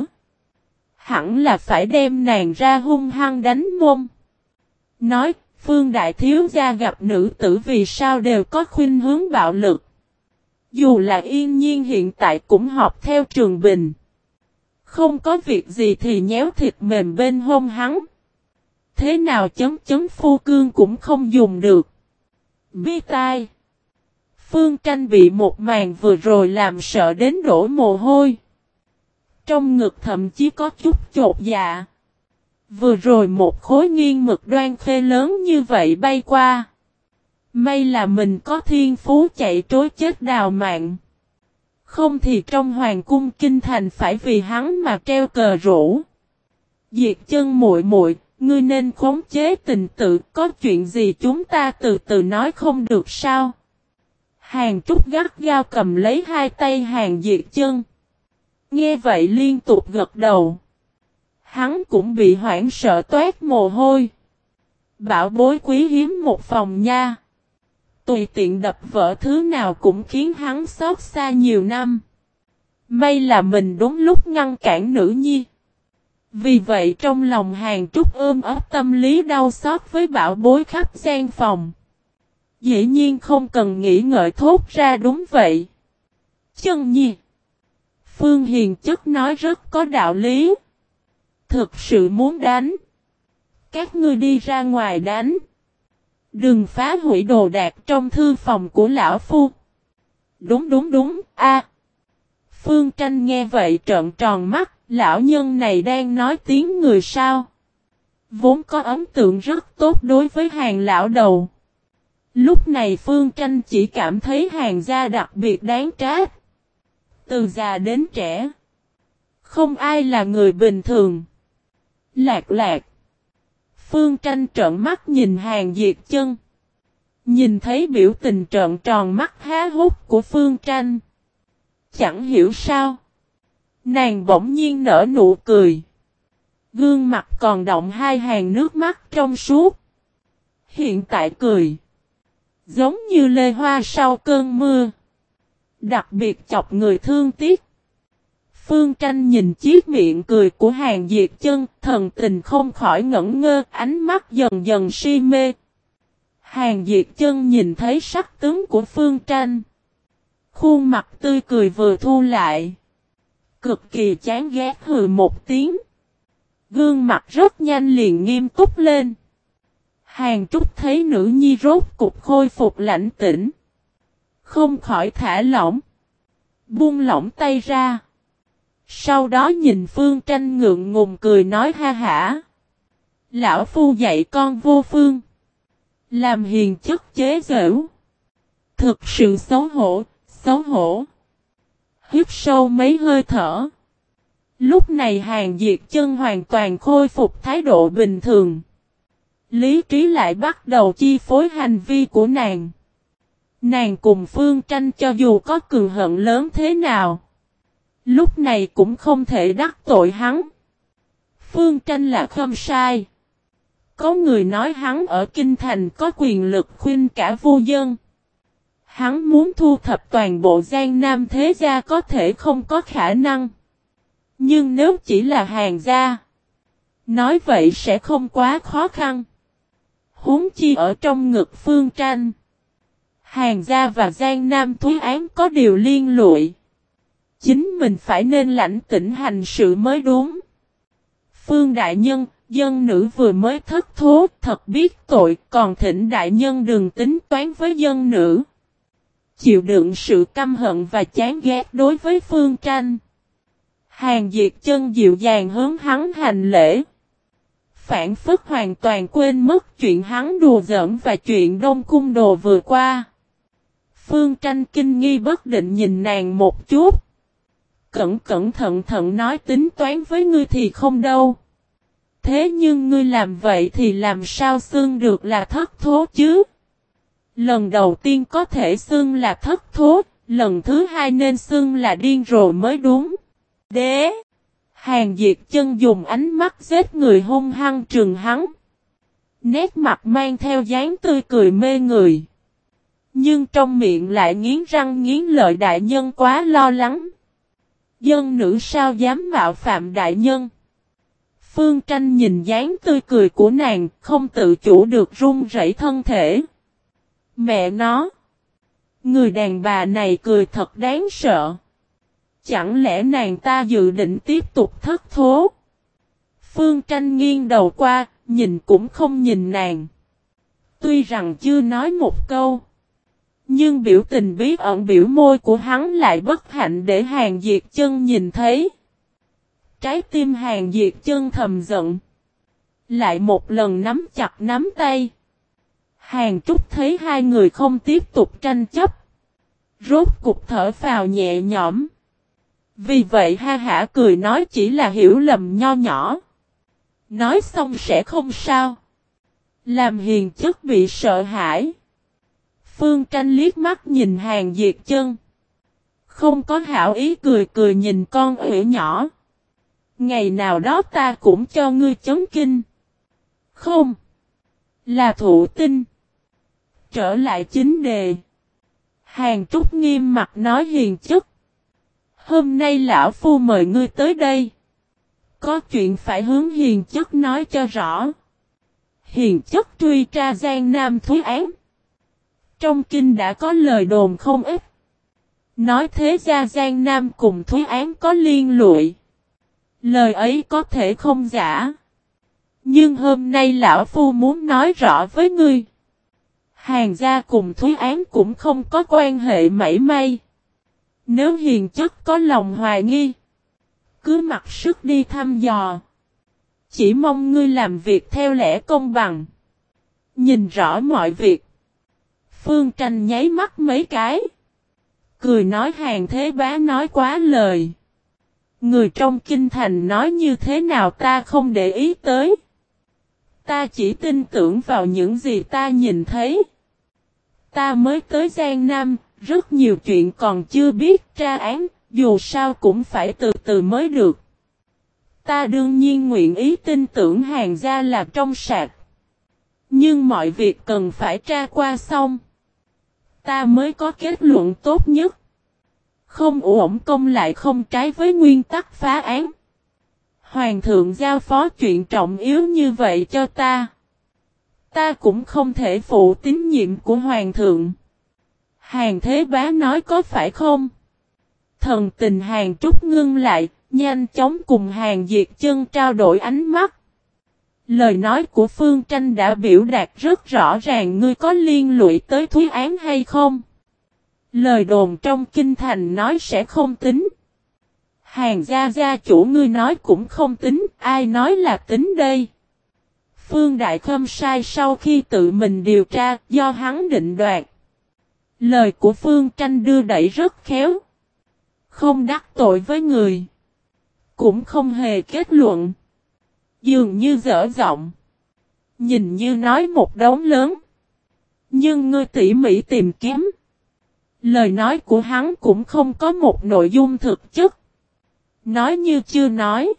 Hẳn là phải đem nàng ra hung hăng đánh mông. Nói, Phương đại thiếu gia gặp nữ tử vì sao đều có khuynh hướng bạo lực. Dù là Yên Nhiên hiện tại cũng học theo Trường Bình. Không có việc gì thì nhéo thịt mềm bên hông hắn. Thế nào chấn phu cương cũng không dùng được. Bi tai. Phương Tranh bị một màn vừa rồi làm sợ đến đổ mồ hôi. Trong ngực thậm chí có chút chột dạ. Vừa rồi một khối nghiêng mực đoan khê lớn như vậy bay qua. May là mình có thiên phú chạy trối chết đào mạng. Không thì trong hoàng cung kinh thành phải vì hắn mà treo cờ rủ. Diệt Chân muội muội, ngươi nên khống chế tình tự, có chuyện gì chúng ta từ từ nói không được sao? Hàn Trúc gắt gao cầm lấy hai tay Hàn Diệt Chân. Nghe vậy liên tục gật đầu. Hắn cũng bị hoảng sợ toát mồ hôi. Bảo bối quý hiếm một phòng nha. Tùy tiện đập vỡ thứ nào cũng khiến hắn xót xa nhiều năm. May là mình đúng lúc ngăn cản nữ nhi. Vì vậy trong lòng Hàn Trúc ôm ấp tâm lý đau xót với bảo bối khắp gian phòng. Dĩ nhiên không cần nghĩ ngợi thốt ra đúng vậy. Chân nhi. Phương Hiền chất nói rất có đạo lý. Thực sự muốn đánh. Các ngươi đi ra ngoài đánh. Đừng phá hủy đồ đạc trong thư phòng của lão phu. Đúng, a. Phương Tranh nghe vậy trợn tròn mắt, lão nhân này đang nói tiếng người sao. Vốn có ấn tượng rất tốt đối với Hàn lão đầu. Lúc này Phương Tranh chỉ cảm thấy Hàn gia đặc biệt đáng trách. Từ già đến trẻ. Không ai là người bình thường. Lạc. Phương Tranh trợn mắt nhìn Hàn Diệt Chân. Nhìn thấy biểu tình trợn tròn mắt há hốc của Phương Tranh. Chẳng hiểu sao. Nàng bỗng nhiên nở nụ cười. Gương mặt còn đọng hai hàng nước mắt trong suốt. Hiện tại cười. Giống như lê hoa sau cơn mưa. Đặc biệt chọc người thương tiếc. Phương Tranh nhìn chiếc miệng cười của Hàn Diệt Chân, thần tình không khỏi ngẩn ngơ, ánh mắt dần dần si mê. Hàn Diệt Chân nhìn thấy sắc tướng của Phương Tranh. Khuôn mặt tươi cười vừa thu lại. Cực kỳ chán ghét hừ một tiếng. Gương mặt rất nhanh liền nghiêm túc lên. Hàn Trúc thấy nữ nhi rốt cục khôi phục lãnh tĩnh. Không khỏi thả lỏng. Buông lỏng tay ra. Sau đó nhìn Phương Tranh ngượng ngùng cười nói ha hả. Lão phu dạy con vô phương. Làm hiền chất chế giễu. Thực sự xấu hổ. Hít sâu mấy hơi thở. Lúc này Hàn Diệt Chân hoàn toàn khôi phục thái độ bình thường. Lý trí lại bắt đầu chi phối hành vi của nàng. Nàng cùng Phương Tranh cho dù có cừu hận lớn thế nào. Lúc này cũng không thể đắc tội hắn. Phương Tranh là không sai. Có người nói hắn ở Kinh Thành có quyền lực khuyên cả vô dân. Hắn muốn thu thập toàn bộ Giang Nam thế gia có thể không có khả năng. Nhưng nếu chỉ là Hàn gia, nói vậy sẽ không quá khó khăn. Huống chi ở trong ngực Phương Tranh. Hàn gia và Giang Nam Thúy Án có điều liên lụy. Chính mình phải nên lãnh tĩnh hành sự mới đúng. Phương đại nhân, dân nữ vừa mới thất thố, thật biết tội, còn thỉnh đại nhân đừng tính toán với dân nữ. Chịu đựng sự căm hận và chán ghét đối với Phương Tranh. Hàn Diệt Chân dịu dàng hướng hắn hành lễ. Phản phất hoàn toàn quên mất chuyện hắn đùa giỡn và chuyện Đông Cung Đồ vừa qua. Phương Tranh kinh nghi bất định nhìn nàng một chút. Cẩn thận nói tính toán với ngươi thì không đâu. Thế nhưng ngươi làm vậy thì làm sao xưng được là thất thố chứ? Lần đầu tiên có thể xưng là thất thố, lần thứ hai nên xưng là điên rồ mới đúng. Đế! Hàn Diệt Chân dùng ánh mắt giết người hung hăng trừng hắn. Nét mặt mang theo dáng tươi cười mê người. Nhưng trong miệng lại nghiến răng nghiến lợi đại nhân quá lo lắng. Dân nữ sao dám mạo phạm đại nhân? Phương Tranh nhìn dáng tươi cười của nàng, không tự chủ được run rẩy thân thể. Mẹ nó! Người đàn bà này cười thật đáng sợ. Chẳng lẽ nàng ta dự định tiếp tục thất thố? Phương Tranh nghiêng đầu qua, nhìn cũng không nhìn nàng. Tuy rằng chưa nói một câu. Nhưng biểu tình bí ẩn biểu môi của hắn lại bất hạnh để Hàn Diệt Chân nhìn thấy. Trái tim Hàn Diệt Chân thầm giận. Lại một lần nắm chặt nắm tay. Hàn Trúc thấy hai người không tiếp tục tranh chấp. Rốt cục thở phào nhẹ nhõm. Vì vậy ha hả cười nói chỉ là hiểu lầm nho nhỏ. Nói xong sẽ không sao. Làm hiền chất bị sợ hãi. Phương Tranh liếc mắt nhìn Hàn Diệt Chân. Không có hảo ý cười cười nhìn con ủy nhỏ. Ngày nào đó ta cũng cho ngươi chấn kinh. Không. Là thụ tinh. Trở lại chính đề. Hàn Trúc nghiêm mặt nói hiền chất. Hôm nay lão phu mời ngươi tới đây. Có chuyện phải hướng hiền chất nói cho rõ. Hiền chất truy tra Giang Nam Thúy Án. Trong kinh đã có lời đồn không ít. Nói thế gia Giang Nam cùng Thúy Án có liên lụy. Lời ấy có thể không giả. Nhưng hôm nay lão phu muốn nói rõ với ngươi. Hàn gia cùng Thúy Án cũng không có quan hệ mảy may. Nếu hiền chất có lòng hoài nghi, cứ mặc sức đi thăm dò. Chỉ mong ngươi làm việc theo lẽ công bằng. Nhìn rõ mọi việc. Phương Tranh nháy mắt mấy cái. Cười nói Hàn Thế Bá nói quá lời. Người trong kinh thành nói như thế nào ta không để ý tới. Ta chỉ tin tưởng vào những gì ta nhìn thấy. Ta mới tới Giang Nam, rất nhiều chuyện còn chưa biết tra án, dù sao cũng phải từ từ mới được. Ta đương nhiên nguyện ý tin tưởng Hàn gia là trong sạch. Nhưng mọi việc cần phải tra qua xong. Ta mới có kết luận tốt nhất. Không uổng công lại không trái với nguyên tắc phá án. Hoàng thượng giao phó chuyện trọng yếu như vậy cho ta. Ta cũng không thể phụ tín nhiệm của Hoàng thượng. Hàn Thế Bá nói có phải không? Thần tình Hàn Trúc ngưng lại, nhanh chóng cùng Hàn Diệt Chân trao đổi ánh mắt. Lời nói của Phương Tranh đã biểu đạt rất rõ ràng ngươi có liên lụy tới Thúy Án hay không? Lời đồn trong kinh thành nói sẽ không tính. Hàn gia chủ ngươi nói cũng không tính, ai nói là tính đây? Phương Đại Khâm sai sau khi tự mình điều tra, do hắn định đoạt. Lời của Phương Tranh đưa đẩy rất khéo. Không đắc tội với người. Cũng không hề kết luận. Dường như dở giọng. Nhìn như nói một đống lớn. Nhưng ngươi tỉ mỉ tìm kiếm. Lời nói của hắn cũng không có một nội dung thực chất. Nói như chưa nói.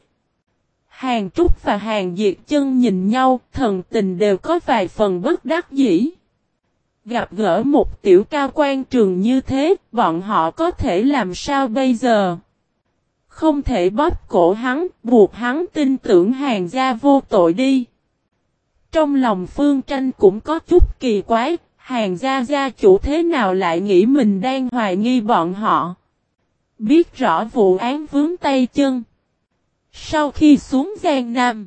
Hàn Trúc và Hàn Diệt Chân nhìn nhau, thần tình đều có vài phần bất đắc dĩ. Gặp gỡ một tiểu cao quan trường như thế, bọn họ có thể làm sao bây giờ? Không thể bóp cổ hắn, buộc hắn tin tưởng Hàn gia vô tội đi. Trong lòng Phương Tranh cũng có chút kỳ quái, Hàn gia chủ thế nào lại nghĩ mình đang hoài nghi bọn họ. Biết rõ vụ án vướng tay chân. Sau khi xuống Giang Nam,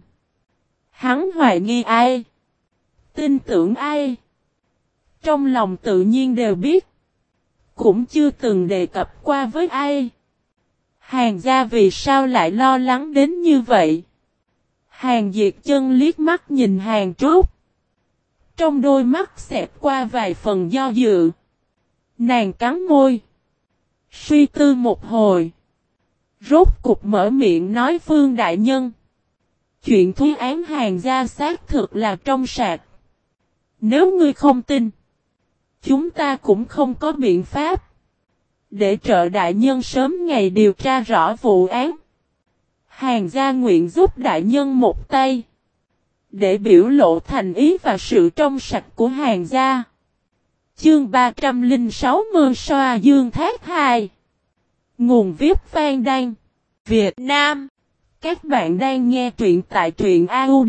hắn hoài nghi ai? Tin tưởng ai? Trong lòng tự nhiên đều biết. Cũng chưa từng đề cập qua với ai. Hàn gia vì sao lại lo lắng đến như vậy? Hàn Diệt Chân liếc mắt nhìn Hàn Trúc. Trong đôi mắt xẹt qua vài phần do dự. Nàng cắn môi. Suy tư một hồi. Rốt cục mở miệng nói Phương Đại Nhân. Chuyện Thúy Án Hàn gia xác thực là trong sạch. Nếu ngươi không tin. Chúng ta cũng không có biện pháp. Để trợ đại nhân sớm ngày điều tra rõ vụ án. Hàn gia nguyện giúp đại nhân một tay. Để biểu lộ thành ý và sự trong sạch của Hàn gia. Chương 306 Mơ Soa Dương Thác 2. Nguồn viết Phan Đăng, Việt Nam. Các bạn đang nghe truyện tại truyện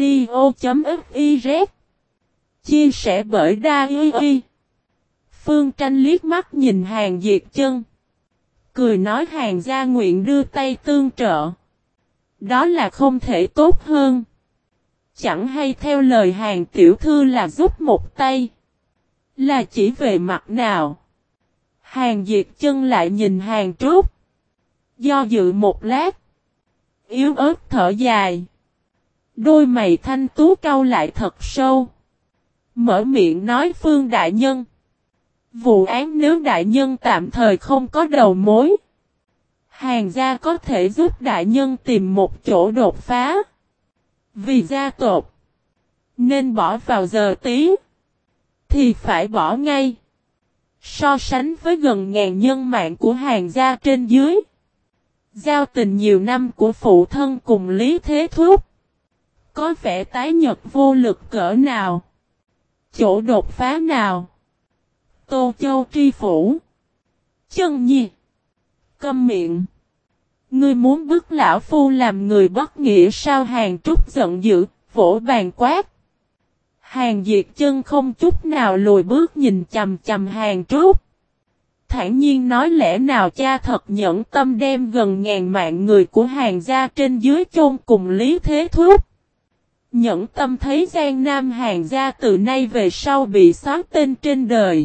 audio.fiz. Chia sẻ bởi Daily. Phương Tranh liếc mắt nhìn Hàn Diệt Chân. Cười nói Hàn gia nguyện đưa tay tương trợ. Đó là không thể tốt hơn. Chẳng hay theo lời Hàn tiểu thư là giúp một tay. Là chỉ về mặt nào? Hàn Diệt Chân lại nhìn Hàn Trúc. Do dự một lát. Yếu ớt thở dài. Đôi mày thanh tú cau lại thật sâu. Mở miệng nói Phương Đại Nhân. Vụ án nếu đại nhân tạm thời không có đầu mối, Hàn gia có thể giúp đại nhân tìm một chỗ đột phá. Vì gia tộc nên bỏ vào giờ tí thì phải bỏ ngay. So sánh với gần ngàn nhân mạng của Hàn gia trên dưới, giao tình nhiều năm của phụ thân cùng Lý Thế Thúc, có vẻ tái nhật vô lực cỡ nào. Chỗ đột phá nào? Tô Châu tri phủ. Chân Nhi. Câm miệng. Ngươi muốn bức lão phu làm người bất nghĩa sao? Hàn Trúc giận dữ, vỗ bàn quát. Hàn Diệt Chân không chút nào lùi bước nhìn chằm chằm Hàn Trúc. Thản nhiên nói, lẽ nào cha thật nhẫn tâm đem gần ngàn mạng người của Hàn gia trên dưới chôn cùng Lý Thế Thúc? Nhẫn tâm thấy Giang Nam Hàn gia từ nay về sau bị xóa tên trên đời.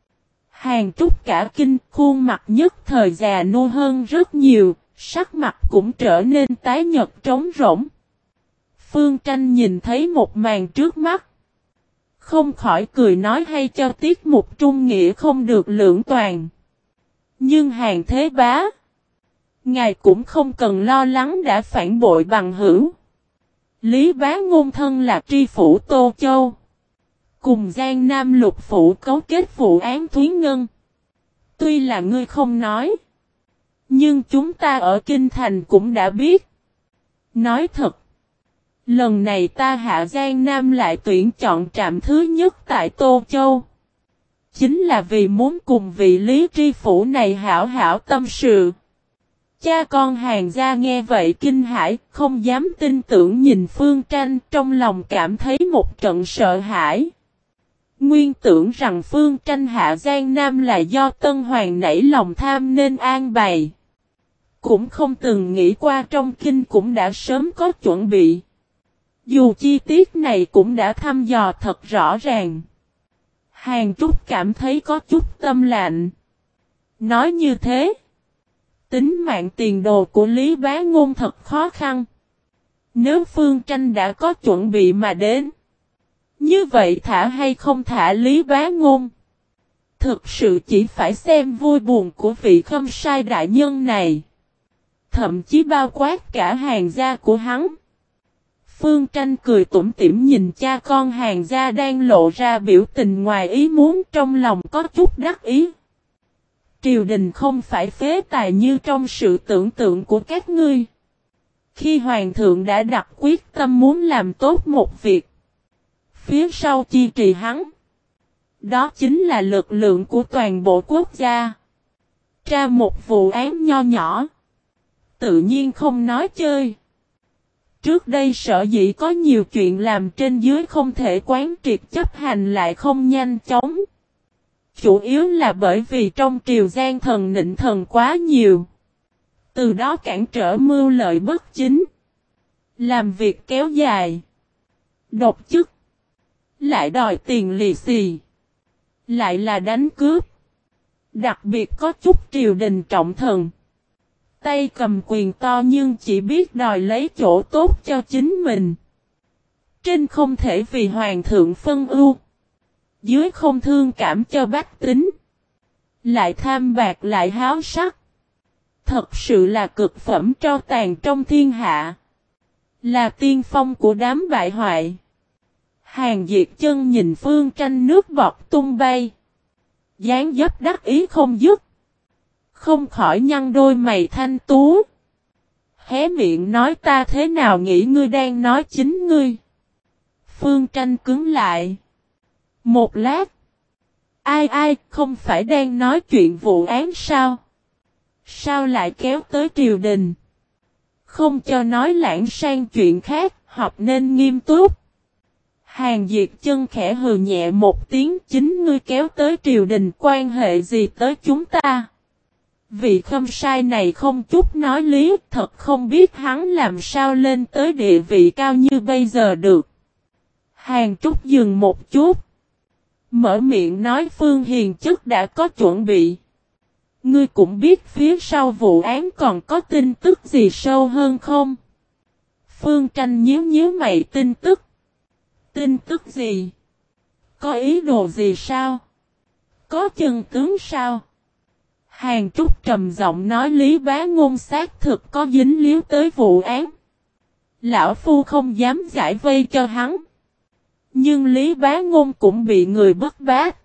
Hàn Trúc cả kinh, khuôn mặt nhất thời già nua hơn rất nhiều, sắc mặt cũng trở nên tái nhợt trống rỗng. Phương Tranh nhìn thấy một màn trước mắt, không khỏi cười nói, hay cho tiết mục trung nghĩa không được lưỡng toàn. Nhưng Hàn Thế Bá, ngài cũng không cần lo lắng đã phản bội bằng hữu. Lý Bá Ngôn thân là tri phủ Tô Châu, cùng Giang Nam Lục phủ cấu kết vụ án Thúy Ngân. Tuy là ngươi không nói, nhưng chúng ta ở Kinh Thành cũng đã biết. Nói thật, lần này ta hạ Giang Nam lại tuyển chọn trạm thứ nhất tại Tô Châu, chính là vì muốn cùng vị Lý tri phủ này hảo hảo tâm sự. Cha con Hàn gia nghe vậy kinh hãi, không dám tin tưởng nhìn Phương Tranh, trong lòng cảm thấy một trận sợ hãi. Nguyên tưởng rằng Phương Tranh hạ Giang Nam là do Tân Hoàng nảy lòng tham nên an bày. Cũng không từng nghĩ qua trong kinh cũng đã sớm có chuẩn bị. Dù chi tiết này cũng đã thăm dò thật rõ ràng. Hàn Trúc cảm thấy có chút tâm lạnh. Nói như thế, tính mạng tiền đồ của Lý Bá Ngôn thật khó khăn. Nếu Phương Tranh đã có chuẩn bị mà đến, như vậy thả hay không thả Lý Bá Ngôn, thực sự chỉ phải xem vui buồn của vị Khâm Sai đại nhân này. Thậm chí bao quát cả Hàn gia của hắn. Phương Tranh cười tủm tỉm nhìn cha con Hàn gia đang lộ ra biểu tình ngoài ý muốn, trong lòng có chút đắc ý. Triều đình không phải phế tài như trong sự tưởng tượng của các ngươi. Khi Hoàng thượng đã đặt quyết tâm muốn làm tốt một việc, phía sau chi trì hắn, đó chính là lực lượng của toàn bộ quốc gia. Tra một vụ án nho nhỏ, tự nhiên không nói chơi. Trước đây sở dĩ có nhiều chuyện làm trên dưới không thể quán triệt chấp hành lại không nhanh chóng, chủ yếu là bởi vì trong triều gian thần nịnh thần quá nhiều. Từ đó cản trở mưu lợi bất chính, làm việc kéo dài, độc chức, lại đòi tiền lì xì, lại là đánh cướp. Đặc biệt có chút triều đình trọng thần, tay cầm quyền to nhưng chỉ biết đòi lấy chỗ tốt cho chính mình. Trên không thể vì hoàng thượng phân ưu, dưới không thương cảm cho bách tính, lại tham bạc lại háo sắc. Thật sự là cực phẩm tro tàn trong thiên hạ, là tiên phong của đám bại hoại. Hàn Diệt Chân nhìn Phương Tranh nước bọt tung bay, dáng dấp đắc ý không dứt, không khỏi nhăn đôi mày thanh tú. Hé miệng nói, ta thế nào nghĩ ngươi đang nói chính ngươi. Phương Tranh cứng lại một lát. Ai không phải đang nói chuyện vụ án sao? Sao lại kéo tới triều đình? Không cho nói lãng sang chuyện khác, học nên nghiêm túc. Hàn Diệt Chân khẽ hừ nhẹ một tiếng, chính ngươi kéo tới triều đình, quan hệ gì tới chúng ta? Vị Khâm Sai này không chút nói lý, thật không biết hắn làm sao lên tới địa vị cao như bây giờ được. Hàn Trúc dừng một chút, mở miệng nói, Phương Hiền chức đã có chuẩn bị. Ngươi cũng biết phía sau vụ án còn có tin tức gì sâu hơn không? Phương Tranh nhíu mày, tin tức? Tin tức gì? Có ý đồ gì sao? Có chân tướng sao? Hàn Trúc trầm giọng nói Lý Bá Ngôn xác thực có dính líu tới vụ án. Lão Phu không dám giải vây cho hắn. Nhưng Lý Bá Ngôn cũng bị người bức bát.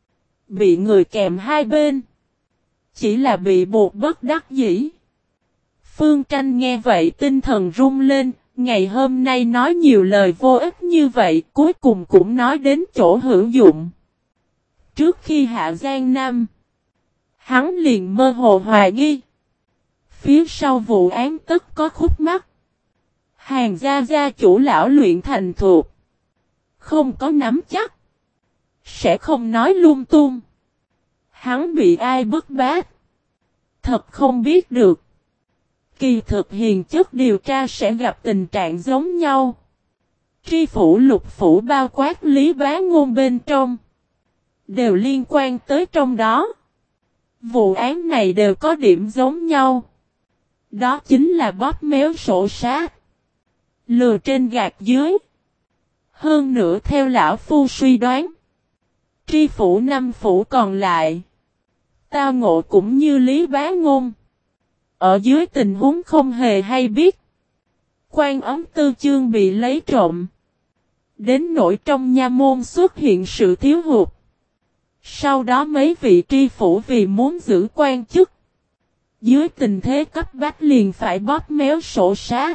Bị người kèm hai bên. Chỉ là bị buộc bất đắc dĩ. Phương Tranh nghe vậy tinh thần rung lên. Ngày hôm nay nói nhiều lời vô ích như vậy cuối cùng cũng nói đến chỗ hữu dụng. Trước khi hạ Giang Nam. Hắn liền mơ hồ hoài nghi. Phía sau vụ án tất có khúc mắc. Hàng gia chủ lão luyện thành thuộc. Không có nắm chắc. Sẽ không nói lung tung. Hắn bị ai bức bát. Thật không biết được. Kỳ thực hiền chất điều tra sẽ gặp tình trạng giống nhau. Tri phủ lục phủ bao quát Lý Bá Ngôn bên trong. Đều liên quan tới trong đó. Vụ án này đều có điểm giống nhau. Đó chính là bóp méo sổ sát. Lừa trên gạt dưới. Hơn nữa theo lão Phu suy đoán. Tri phủ năm phủ còn lại. Tao ngộ cũng như Lý Bá Ngôn. Ở dưới tình huống không hề hay biết. Quan ấm tư chương bị lấy trộm. Đến nỗi trong nha môn xuất hiện sự thiếu hụt. Sau đó mấy vị tri phủ vì muốn giữ quan chức. Dưới tình thế cấp bách liền phải bóp méo sổ sát.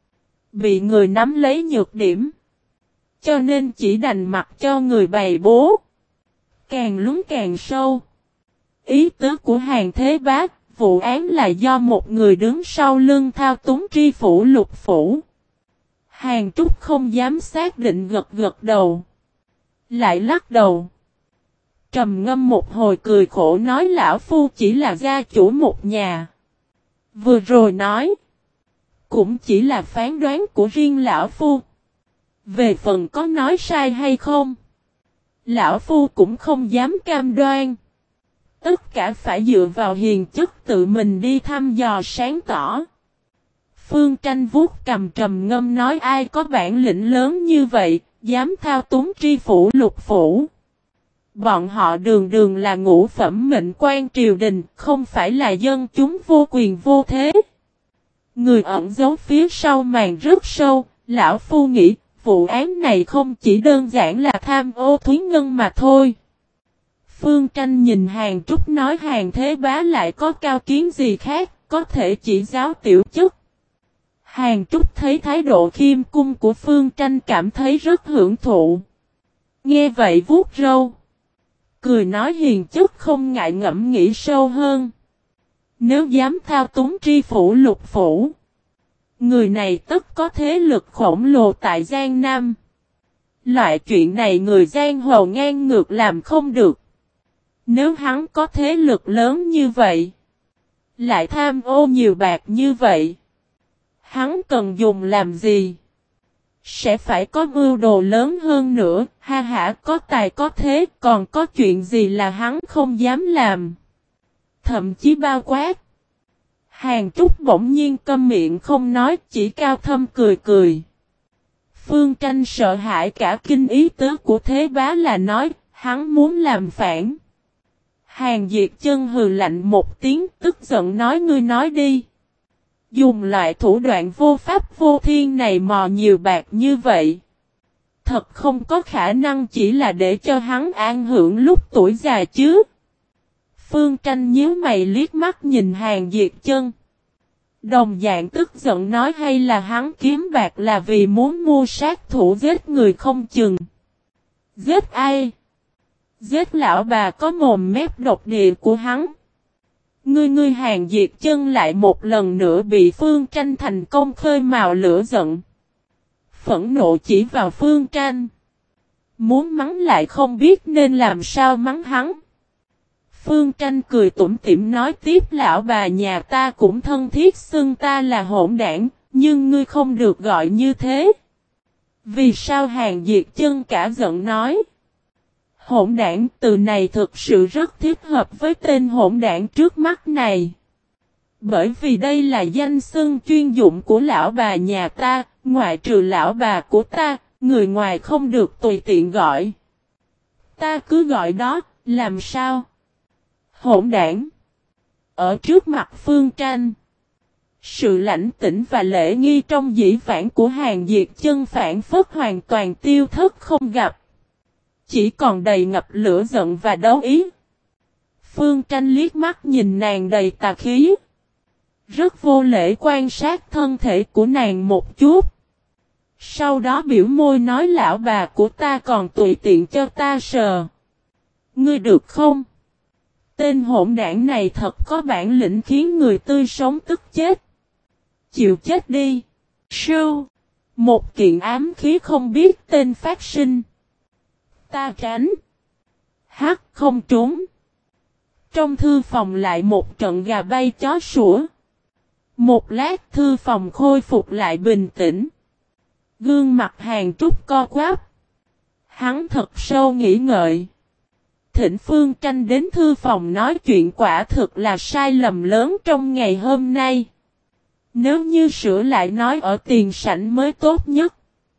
Bị người nắm lấy nhược điểm. Cho nên chỉ đành mặc cho người bày bố. Càng lún càng sâu. Ý tứ của Hàn Thế Bá, vụ án là do một người đứng sau lưng thao túng tri phủ lục phủ. Hàn Trúc không dám xác định gật gật đầu. Lại lắc đầu. Trầm ngâm một hồi cười khổ nói lão Phu chỉ là gia chủ một nhà. Vừa rồi nói. Cũng chỉ là phán đoán của riêng lão Phu. Về phần có nói sai hay không. Lão Phu cũng không dám cam đoan. Tất cả phải dựa vào hiền chất tự mình đi thăm dò sáng tỏ. Phương Tranh vuốt cầm trầm ngâm nói ai có bản lĩnh lớn như vậy, dám thao túng tri phủ lục phủ. Bọn họ đường đường là ngũ phẩm mệnh quan triều đình, không phải là dân chúng vô quyền vô thế. Người ẩn giấu phía sau màn rất sâu, lão Phu nghĩ vụ án này không chỉ đơn giản là tham ô thúy ngân mà thôi. Phương Tranh nhìn Hàn Trúc nói Hàn Thế Bá lại có cao kiến gì khác, có thể chỉ giáo tiểu chức. Hàn Trúc thấy thái độ khiêm cung của Phương Tranh cảm thấy rất hưởng thụ. Nghe vậy vuốt râu. Cười nói hiền chất không ngại ngẫm nghĩ sâu hơn. Nếu dám thao túng tri phủ lục phủ. Người này tất có thế lực khổng lồ tại Giang Nam. Loại chuyện này người giang hồ ngang ngược làm không được. Nếu hắn có thế lực lớn như vậy. Lại tham ô nhiều bạc như vậy. Hắn cần dùng làm gì? Sẽ phải có mưu đồ lớn hơn nữa. Ha hả có tài có thế. Còn có chuyện gì là hắn không dám làm. Thậm chí bao quát. Hàn Trúc bỗng nhiên câm miệng không nói. Chỉ cao thâm cười cười. Phương Tranh sợ hãi cả kinh ý tứ của Thế Bá là nói. Hắn muốn làm phản. Hàn Diệt Chân hừ lạnh một tiếng tức giận nói ngươi nói đi. Dùng loại thủ đoạn vô pháp vô thiên này mò nhiều bạc như vậy. Thật không có khả năng chỉ là để cho hắn an hưởng lúc tuổi già chứ. Phương Tranh nhíu mày liếc mắt nhìn Hàn Diệt Chân. Đồng dạng tức giận nói hay là hắn kiếm bạc là vì muốn mua sát thủ giết người không chừng. Giết ai? Giết lão bà có mồm mép độc địa của hắn. Ngươi Hàn Diệt Chân lại một lần nữa bị Phương Tranh thành công khơi mào lửa giận. Phẫn nộ chỉ vào Phương Tranh. Muốn mắng lại không biết nên làm sao mắng hắn. Phương Tranh cười tủm tỉm nói tiếp lão bà nhà ta cũng thân thiết xưng ta là hỗn đảng, nhưng ngươi không được gọi như thế. Vì sao Hàn Diệt Chân cả giận nói. Hỗn đảng từ này thực sự rất thích hợp với tên hỗn đảng trước mắt này. Bởi vì đây là danh xưng chuyên dụng của lão bà nhà ta, ngoại trừ lão bà của ta, người ngoài không được tùy tiện gọi. Ta cứ gọi đó, Làm sao? Hỗn đản! Ở trước mặt Phương Tranh, sự lãnh tĩnh và lễ nghi trong dĩ vãng của Hàn Diệt Chân phản phất hoàn toàn tiêu thất không gặp. Chỉ còn đầy ngập lửa giận và đấu ý. Phương Tranh liếc mắt nhìn nàng đầy tà khí. Rất vô lễ quan sát thân thể của nàng một chút. Sau đó biểu môi nói lão bà của ta còn tùy tiện cho ta sờ. Ngươi được không? Tên hỗn đảng này thật có bản lĩnh khiến người tươi sống tức chết. Chịu chết đi. Sưu. Một kiện ám khí không biết tên phát sinh. Ta tránh. Hắc không trúng. Trong thư phòng lại một trận gà bay chó sủa. Một lát thư phòng khôi phục lại bình tĩnh. Gương mặt Hàn Trúc co quắp. Hắn thật sâu nghĩ ngợi. Thịnh Phương Tranh đến thư phòng nói chuyện quả thực là sai lầm lớn trong ngày hôm nay. Nếu như sửa lại nói ở tiền sảnh mới tốt nhất.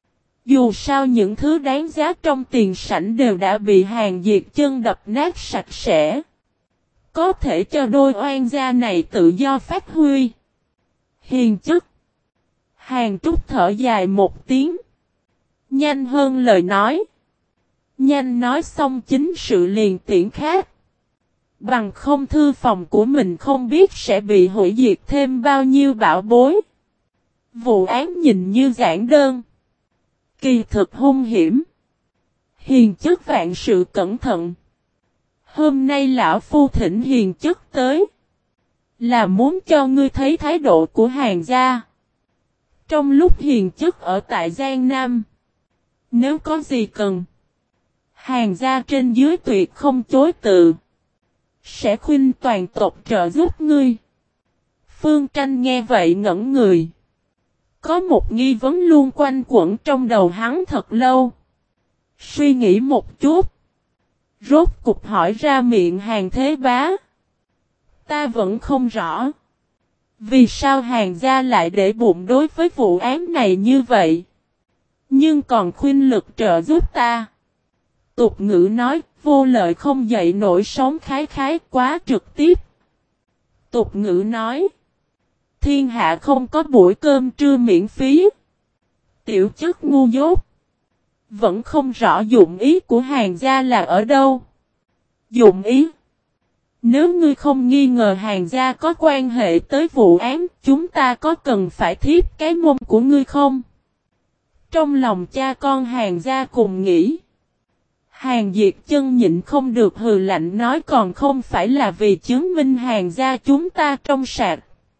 Dù sao những thứ đáng giá trong tiền sảnh đều đã bị Hàn Diệt Chân đập nát sạch sẽ. Có thể cho đôi oan gia này tự do phát huy. Hiền chất. Hàn Trúc thở dài một tiếng. Nhanh hơn lời nói. Nhanh nói xong chính sự liền tiễn khác. Bằng không thư phòng của mình không biết sẽ bị hủy diệt thêm bao nhiêu bão bối. Vụ án nhìn như giản đơn. Kỳ thực hung hiểm. Hiền chất vạn sự cẩn thận. Hôm nay lão phu thỉnh hiền chất tới. Là muốn cho ngươi thấy thái độ của Hàn gia. Trong lúc hiền chất ở tại Giang Nam. Nếu có gì cần. Hàn gia trên dưới tuyệt không chối từ. Sẽ khuyên toàn tộc trợ giúp ngươi. Phương Tranh nghe vậy ngẩn người. Có một nghi vấn luôn quanh quẩn trong đầu hắn thật lâu. Suy nghĩ một chút. Rốt cục hỏi ra miệng Hàn Thế Bá. Ta vẫn không rõ. Vì sao Hàn gia lại để bụng đối với vụ án này như vậy? Nhưng còn khuyên lực trợ giúp ta. Tục ngữ nói, vô lợi không dậy nổi sóng khái khái quá trực tiếp. Tục ngữ nói, thiên hạ không có buổi cơm trưa miễn phí. Tiểu chất ngu dốt. Vẫn không rõ dụng ý của Hàn gia là ở đâu. Dụng ý? Nếu ngươi không nghi ngờ Hàn gia có quan hệ tới vụ án, chúng ta có cần phải thiếp cái mông của ngươi không? Trong lòng cha con Hàn gia cùng nghĩ. Hàn Diệt Chân nhịn không được hừ lạnh nói còn không phải là vì chứng minh Hàn gia chúng ta trong sạch.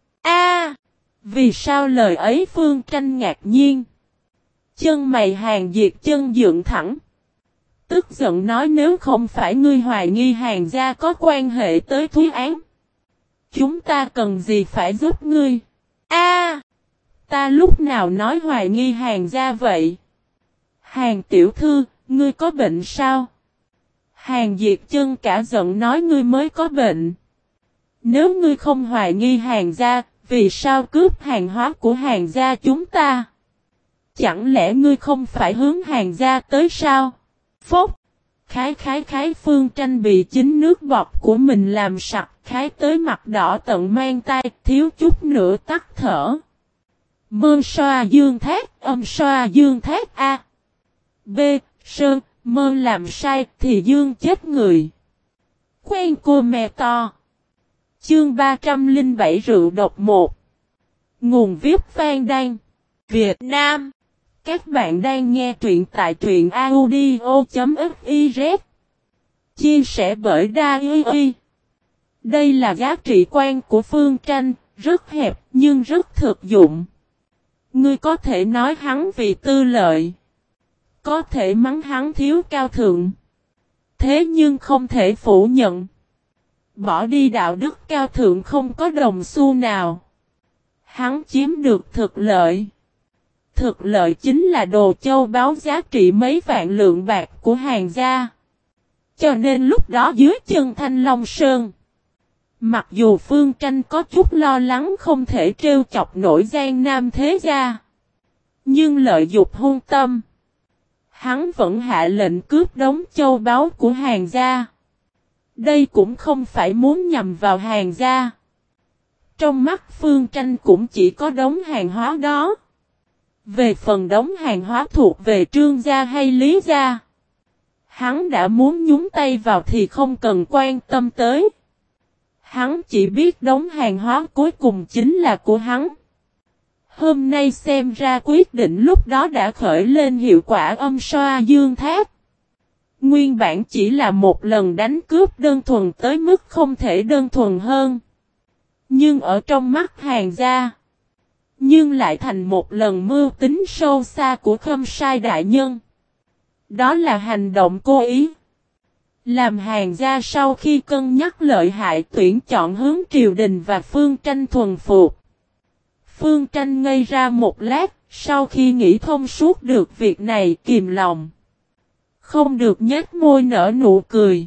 Vì sao lời ấy? Phương Tranh ngạc nhiên. Chân mày Hàn Diệt Chân dựng thẳng. Tức giận nói nếu không phải ngươi hoài nghi Hàn gia có quan hệ tới thúy án. Chúng ta cần gì phải giúp ngươi? Ta lúc nào nói hoài nghi Hàn gia vậy? Hàn tiểu thư, ngươi có bệnh sao? Hàn Diệt Chân cả giận nói ngươi mới có bệnh. Nếu ngươi không hoài nghi Hàn gia, vì sao cướp hàng hóa của Hàn gia chúng ta? Chẳng lẽ ngươi không phải hướng Hàn gia tới sao? Phốc! Khái Phương Tranh bị chính nước bọt của mình làm sặc, khái tới mặt đỏ tận mang tay, thiếu chút nữa tắt thở. Mơ xoa dương thác, âm xoa dương thác A. B. Sơn, mơ làm sai thì dương chết người. Quen cô mẹ to. Chương 307 rượu độc 1. Nguồn viết Phan Đăng, Việt Nam. Các bạn đang nghe truyện tại truyện audio.fiz. Chia sẻ bởi Đai. Đây là giá trị quan của Phương Tranh, rất hẹp nhưng rất thực dụng. Ngươi có thể nói hắn vì tư lợi. Có thể mắng hắn thiếu cao thượng. Thế nhưng không thể phủ nhận. Bỏ đi đạo đức cao thượng không có đồng xu nào. Hắn chiếm được thực lợi. Thực lợi chính là đồ châu báu giá trị mấy vạn lượng bạc của Hàn gia. Cho nên lúc đó dưới chân Thanh Long Sơn. Mặc dù Phương Tranh có chút lo lắng không thể trêu chọc nổi Giang Nam thế gia. Nhưng lợi dục hung tâm. Hắn vẫn hạ lệnh cướp đống châu báu của Hàn gia. Đây cũng không phải muốn nhằm vào Hàn gia. Trong mắt Phương Tranh cũng chỉ có đống hàng hóa đó. Về phần đống hàng hóa thuộc về Trương gia hay Lý gia, hắn đã muốn nhúng tay vào thì không cần quan tâm tới. Hắn chỉ biết đống hàng hóa cuối cùng chính là của hắn. Hôm nay xem ra quyết định lúc đó đã khởi lên hiệu quả âm xoa dương thác. Nguyên bản chỉ là một lần đánh cướp đơn thuần tới mức không thể đơn thuần hơn. Nhưng ở trong mắt Hàn gia, nhưng lại thành một lần mưu tính sâu xa của Khâm Sai đại nhân. Đó là hành động cố ý. Làm Hàn gia sau khi cân nhắc lợi hại tuyển chọn hướng triều đình và Phương Tranh thuần phục. Phương Tranh ngây ra một lát, sau khi nghĩ thông suốt được việc này kìm lòng. Không được nhếch môi nở nụ cười.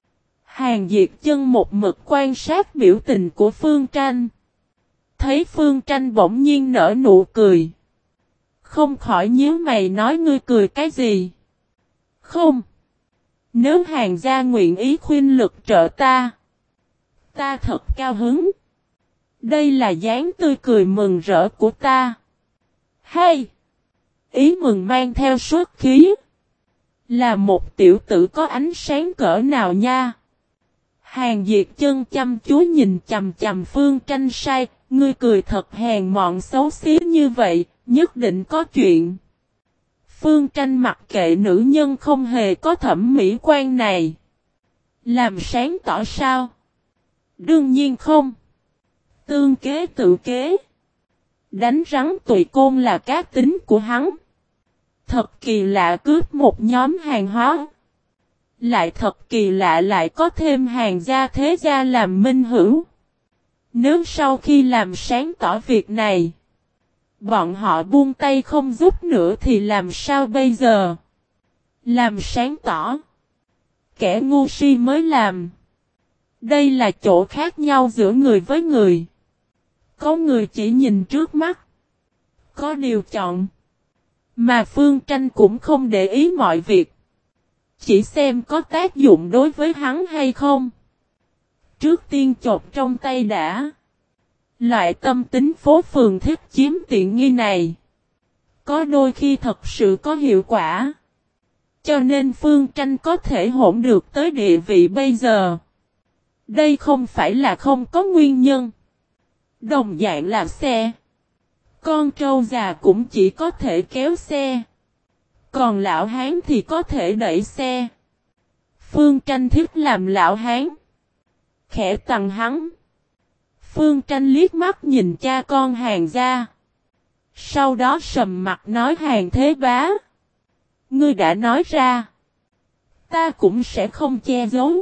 Hàn Diệt Chân một mực quan sát biểu tình của Phương Tranh. Thấy Phương Tranh bỗng nhiên nở nụ cười. Không khỏi nhíu mày nói ngươi cười cái gì? Không. Nếu Hàn gia nguyện ý khuyên lực trợ ta. Ta thật cao hứng. Đây là dáng tươi cười mừng rỡ của ta. Hay! Ý mừng mang theo xuất khí. Là một tiểu tử có ánh sáng cỡ nào nha. Hàn Diệt Chân chăm chú nhìn chằm chằm Phương Tranh sai. Ngươi cười thật hèn mọn xấu xí như vậy, nhất định có chuyện. Phương Tranh mặc kệ nữ nhân không hề có thẩm mỹ quan này. Làm sáng tỏ sao? Đương nhiên không. Tương kế tự kế. Đánh rắn tùy côn là cá tính của hắn. Thật kỳ lạ cướp một nhóm hàng hóa. Lại thật kỳ lạ lại có thêm Hàn gia thế gia làm minh hữu. Nếu sau khi làm sáng tỏ việc này, bọn họ buông tay không giúp nữa thì làm sao bây giờ? Làm sáng tỏ. Kẻ ngu si mới làm. Đây là chỗ khác nhau giữa người với người. Có người chỉ nhìn trước mắt. Có điều chọn. Mà Phương Tranh cũng không để ý mọi việc. Chỉ xem có tác dụng đối với hắn hay không. Trước tiên chộp trong tay đã. Loại tâm tính phố phường thích chiếm tiện nghi này. Có đôi khi thật sự có hiệu quả. Cho nên Phương Tranh có thể hỗn được tới địa vị bây giờ. Đây không phải là không có nguyên nhân. Đồng dạng là xe. Con trâu già cũng chỉ có thể kéo xe. Còn lão hán thì có thể đẩy xe. Phương Tranh thích làm lão hán. Khẽ tằng hắn. Phương Tranh liếc mắt nhìn cha con Hàn gia. Sau đó sầm mặt nói Hàn Thế Bá. Ngươi đã nói ra. Ta cũng sẽ không che giấu.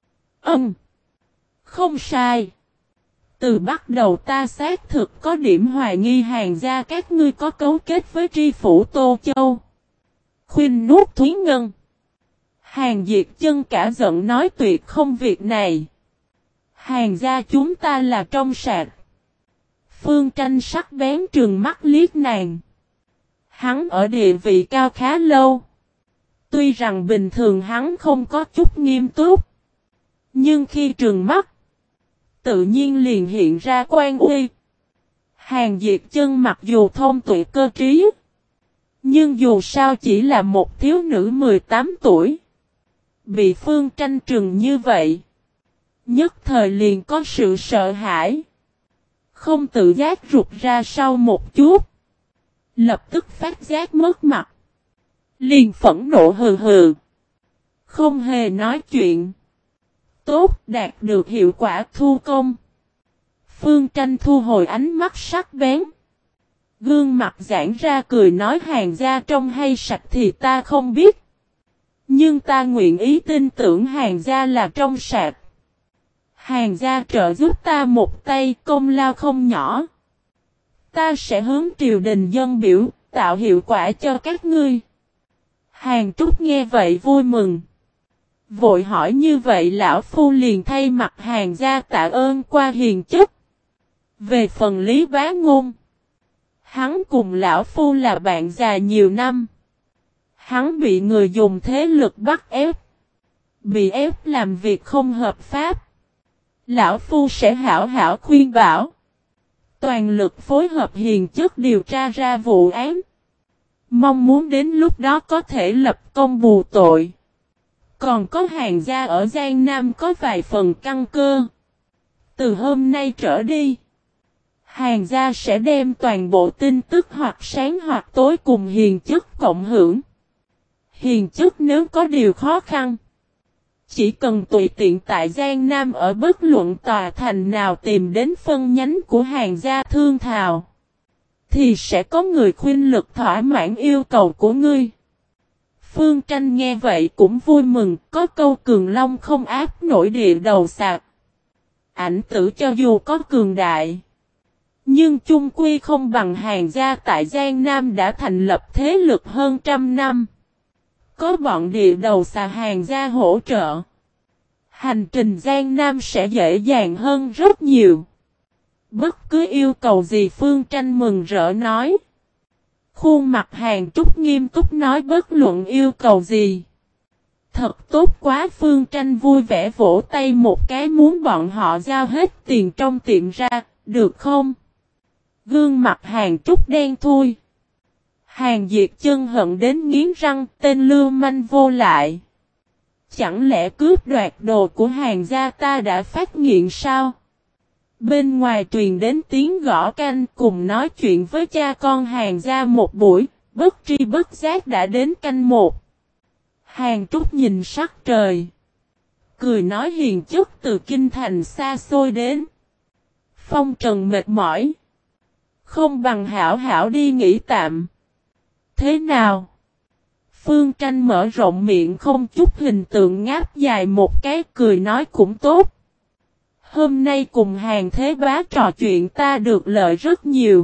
Không sai. Từ bắt đầu ta xác thực có điểm hoài nghi Hàn gia các ngươi có cấu kết với tri phủ Tô Châu. Khuyên nuốt Thúy Ngân. Hàn Diệt Chân cả giận nói tuyệt không việc này. Hàn gia chúng ta là trong sạch. Phương Tranh sắc bén trừng mắt liếc nàng. Hắn ở địa vị cao khá lâu. Tuy rằng bình thường hắn không có chút nghiêm túc. Nhưng khi trừng mắt, tự nhiên liền hiện ra quan uy. Hàn Diệt Chân mặc dù thông tuệ cơ trí. Nhưng dù sao chỉ là một thiếu nữ 18 tuổi. Bị Phương Tranh trừng như vậy. Nhất thời liền có sự sợ hãi. Không tự giác rụt ra sau một chút. Lập tức phát giác mất mặt. Liền phẫn nộ hừ hừ. Không hề nói chuyện. Tốt đạt được hiệu quả thu công. Phương Tranh thu hồi ánh mắt sắc bén. Gương mặt giãn ra cười nói Hàn gia trong hay sạch thì ta không biết. Nhưng ta nguyện ý tin tưởng Hàn gia là trong sạch. Hàn gia trợ giúp ta một tay công lao không nhỏ. Ta sẽ hướng triều đình dân biểu, tạo hiệu quả cho các ngươi. Hàn Trúc nghe vậy vui mừng. Vội hỏi như vậy lão phu liền thay mặt Hàn gia tạ ơn qua hiền chất. Về phần Lý Bá Ngôn. Hắn cùng lão phu là bạn già nhiều năm. Hắn bị người dùng thế lực bắt ép. bị ép làm việc không hợp pháp. Lão Phu sẽ hảo hảo khuyên bảo. Toàn lực phối hợp hiền chất điều tra ra vụ án. Mong muốn đến lúc đó có thể lập công bù tội. Còn có Hàn gia ở Giang Nam có vài phần căn cơ. Từ hôm nay trở đi, Hàn gia sẽ đem toàn bộ tin tức hoặc sáng hoặc tối cùng hiền chất cộng hưởng. Hiền chất nếu có điều khó khăn, chỉ cần tùy tiện tại Giang Nam ở bất luận tòa thành nào tìm đến phân nhánh của Hàn gia thương thảo, thì sẽ có người khuyên lực thỏa mãn yêu cầu của ngươi. Phương Tranh nghe vậy cũng vui mừng, có câu cường long không áp nổi địa đầu sạc. Ảnh tử cho dù có cường đại, nhưng chung quy không bằng Hàn gia tại Giang Nam đã thành lập thế lực hơn trăm năm. Có bọn địa đầu xà Hàn gia hỗ trợ, hành trình Giang Nam sẽ dễ dàng hơn rất nhiều. Bất cứ yêu cầu gì Phương Tranh mừng rỡ nói. Khuôn mặt Hàn Trúc nghiêm túc nói bất luận yêu cầu gì. Thật tốt quá. Phương Tranh vui vẻ vỗ tay một cái muốn bọn họ giao hết tiền trong tiệm ra, được không? Gương mặt Hàn Trúc đen thui. Hàn Diệt Chân hận đến nghiến răng, tên lưu manh vô lại. Chẳng lẽ cướp đoạt đồ của Hàn gia ta đã phát hiện sao? Bên ngoài truyền đến tiếng gõ canh cùng nói chuyện với cha con Hàn gia một buổi, bất tri bất giác đã đến canh một. Hàn Trúc nhìn sắc trời, cười nói hiền chất từ kinh thành xa xôi đến. Phong trần mệt mỏi, không bằng hảo hảo đi nghỉ tạm. Thế nào? Phương Tranh mở rộng miệng không chút hình tượng ngáp dài một cái cười nói cũng tốt. Hôm nay cùng Hàn Thế Bá trò chuyện ta được lợi rất nhiều.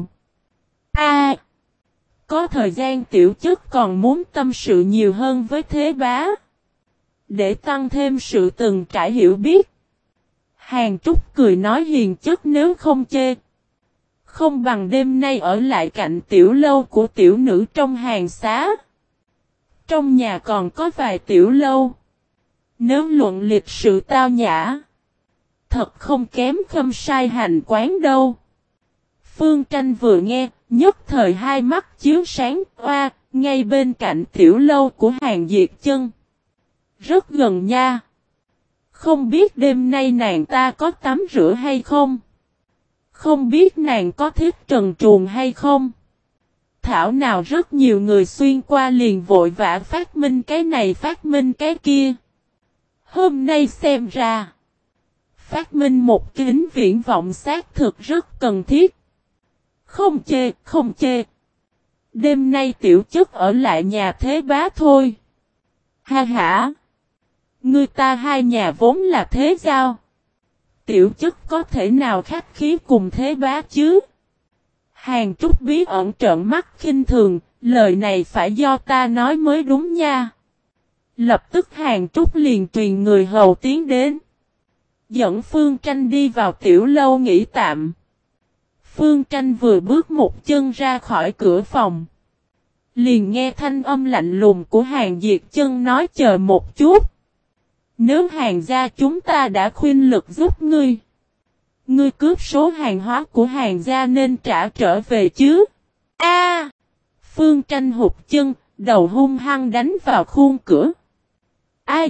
Có thời gian tiểu chất còn muốn tâm sự nhiều hơn với Thế Bá. Để tăng thêm sự từng trải hiểu biết. Hàn Trúc cười nói hiền chất nếu không chê. Không bằng đêm nay ở lại cạnh tiểu lâu của tiểu nữ trong hàng xá. Trong nhà còn có vài tiểu lâu. Nếu luận lịch sự tao nhã, thật không kém Khâm Sai hành quán đâu. Phương Tranh vừa nghe, nhất thời hai mắt chiếu sáng, ngay bên cạnh tiểu lâu của Hàn Diệt Chân. Rất gần nha. Không biết đêm nay nàng ta có tắm rửa hay không? Không biết nàng có thích trần truồng hay không? Thảo nào rất nhiều người xuyên qua liền vội vã phát minh cái này phát minh cái kia. Hôm nay xem ra, phát minh một kính viễn vọng xác thực rất cần thiết. Không chê, không chê. Đêm nay tiểu chất ở lại nhà Thế Bá thôi. Ha ha. Người ta hai nhà vốn là thế giao. Tiểu chất có thể nào khách khí cùng Thế Bá chứ? Hàn Trúc bí ẩn trợn mắt khinh thường, lời này phải do ta nói mới đúng nha. Lập tức Hàn Trúc liền truyền người hầu tiến đến. Dẫn Phương Tranh đi vào tiểu lâu nghỉ tạm. Phương Tranh vừa bước một chân ra khỏi cửa phòng, liền nghe thanh âm lạnh lùng của Hàn Diệt Chân nói chờ một chút. Nếu Hàn gia chúng ta đã khuyên lực giúp ngươi, ngươi cướp số hàng hóa của Hàn gia nên trả trở về chứ. Phương Tranh hụt chân, đầu hung hăng đánh vào khuôn cửa. Ai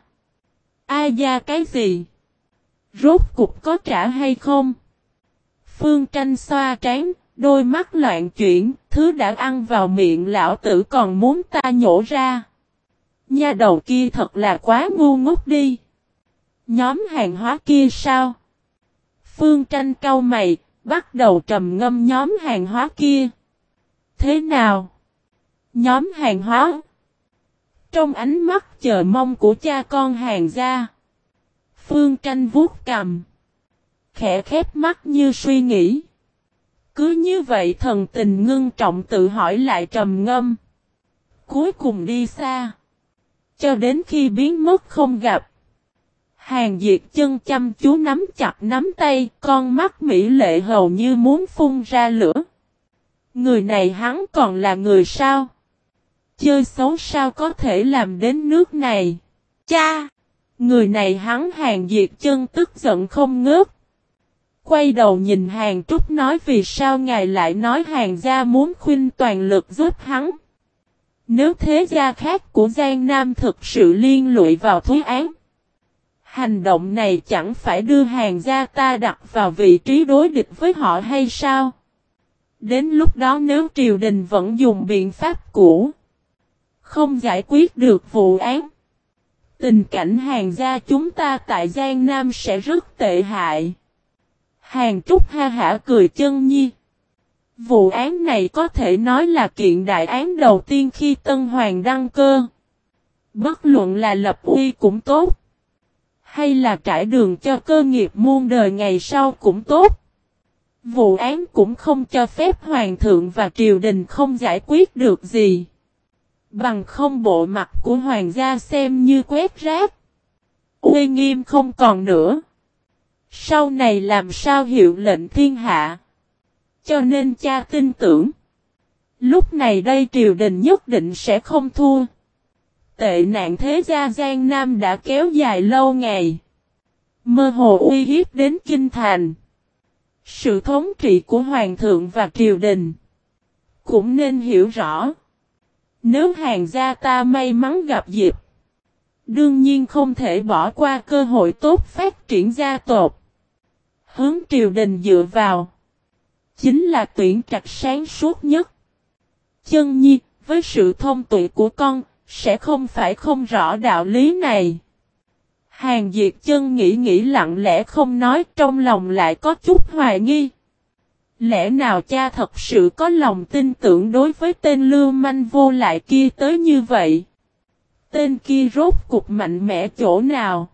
da cái gì? Rốt cục có trả hay không? Phương Tranh xoa trán, đôi mắt loạn chuyển, thứ đã ăn vào miệng lão tử còn muốn ta nhổ ra. Nha đầu kia thật là quá ngu ngốc đi. Nhóm hàng hóa kia sao? Phương Tranh cau mày, bắt đầu trầm ngâm nhóm hàng hóa kia. Thế nào? Nhóm hàng hóa? Trong ánh mắt chờ mong của cha con Hàn gia, Phương Tranh vuốt cằm, khẽ khép mắt như suy nghĩ. Cứ như vậy thần tình ngưng trọng tự hỏi lại trầm ngâm. Cuối cùng đi xa, cho đến khi biến mất không gặp. Hàn Diệt Chân chăm chú nắm chặt nắm tay, con mắt mỹ lệ hầu như muốn phun ra lửa. Người này hắn còn là người sao? Chơi xấu sao có thể làm đến nước này? Cha! Người này hắn Hàn Diệt Chân tức giận không ngớt. Quay đầu nhìn Hàn Trúc nói vì sao ngài lại nói Hàn gia muốn khuynh toàn lực giúp hắn. Nếu thế gia khác của Giang Nam thực sự liên lụy vào thúy án. Hành động này chẳng phải đưa Hàn gia ta đặt vào vị trí đối địch với họ hay sao? Đến lúc đó nếu triều đình vẫn dùng biện pháp cũ, không giải quyết được vụ án, tình cảnh Hàn gia chúng ta tại Giang Nam sẽ rất tệ hại. Hàn Trúc ha hả cười Chân Nhi. Vụ án này có thể nói là kiện đại án đầu tiên khi Tân Hoàng đăng cơ. Bất luận là lập uy cũng tốt, hay là trải đường cho cơ nghiệp muôn đời ngày sau cũng tốt. Vụ án cũng không cho phép Hoàng thượng và triều đình không giải quyết được gì. Bằng không bộ mặt của Hoàng gia xem như quét rác. Uy nghiêm không còn nữa. Sau này làm sao hiệu lệnh thiên hạ. Cho nên cha tin tưởng. Lúc này đây triều đình nhất định sẽ không thua. Tệ nạn thế gia Giang Nam đã kéo dài lâu ngày. Mơ hồ uy hiếp đến kinh thành. Sự thống trị của Hoàng thượng và triều đình cũng nên hiểu rõ. Nếu Hàn gia ta may mắn gặp dịp, đương nhiên không thể bỏ qua cơ hội tốt phát triển gia tộc. Hướng triều đình dựa vào chính là tuyển trạch sáng suốt nhất. Chân Nhi, với sự thông tuệ của con, sẽ không phải không rõ đạo lý này. Hàn Diệt Chân nghĩ lặng lẽ không nói, trong lòng lại có chút hoài nghi. Lẽ nào cha thật sự có lòng tin tưởng đối với tên lưu manh vô lại kia tới như vậy? Tên kia rốt cục mạnh mẽ chỗ nào?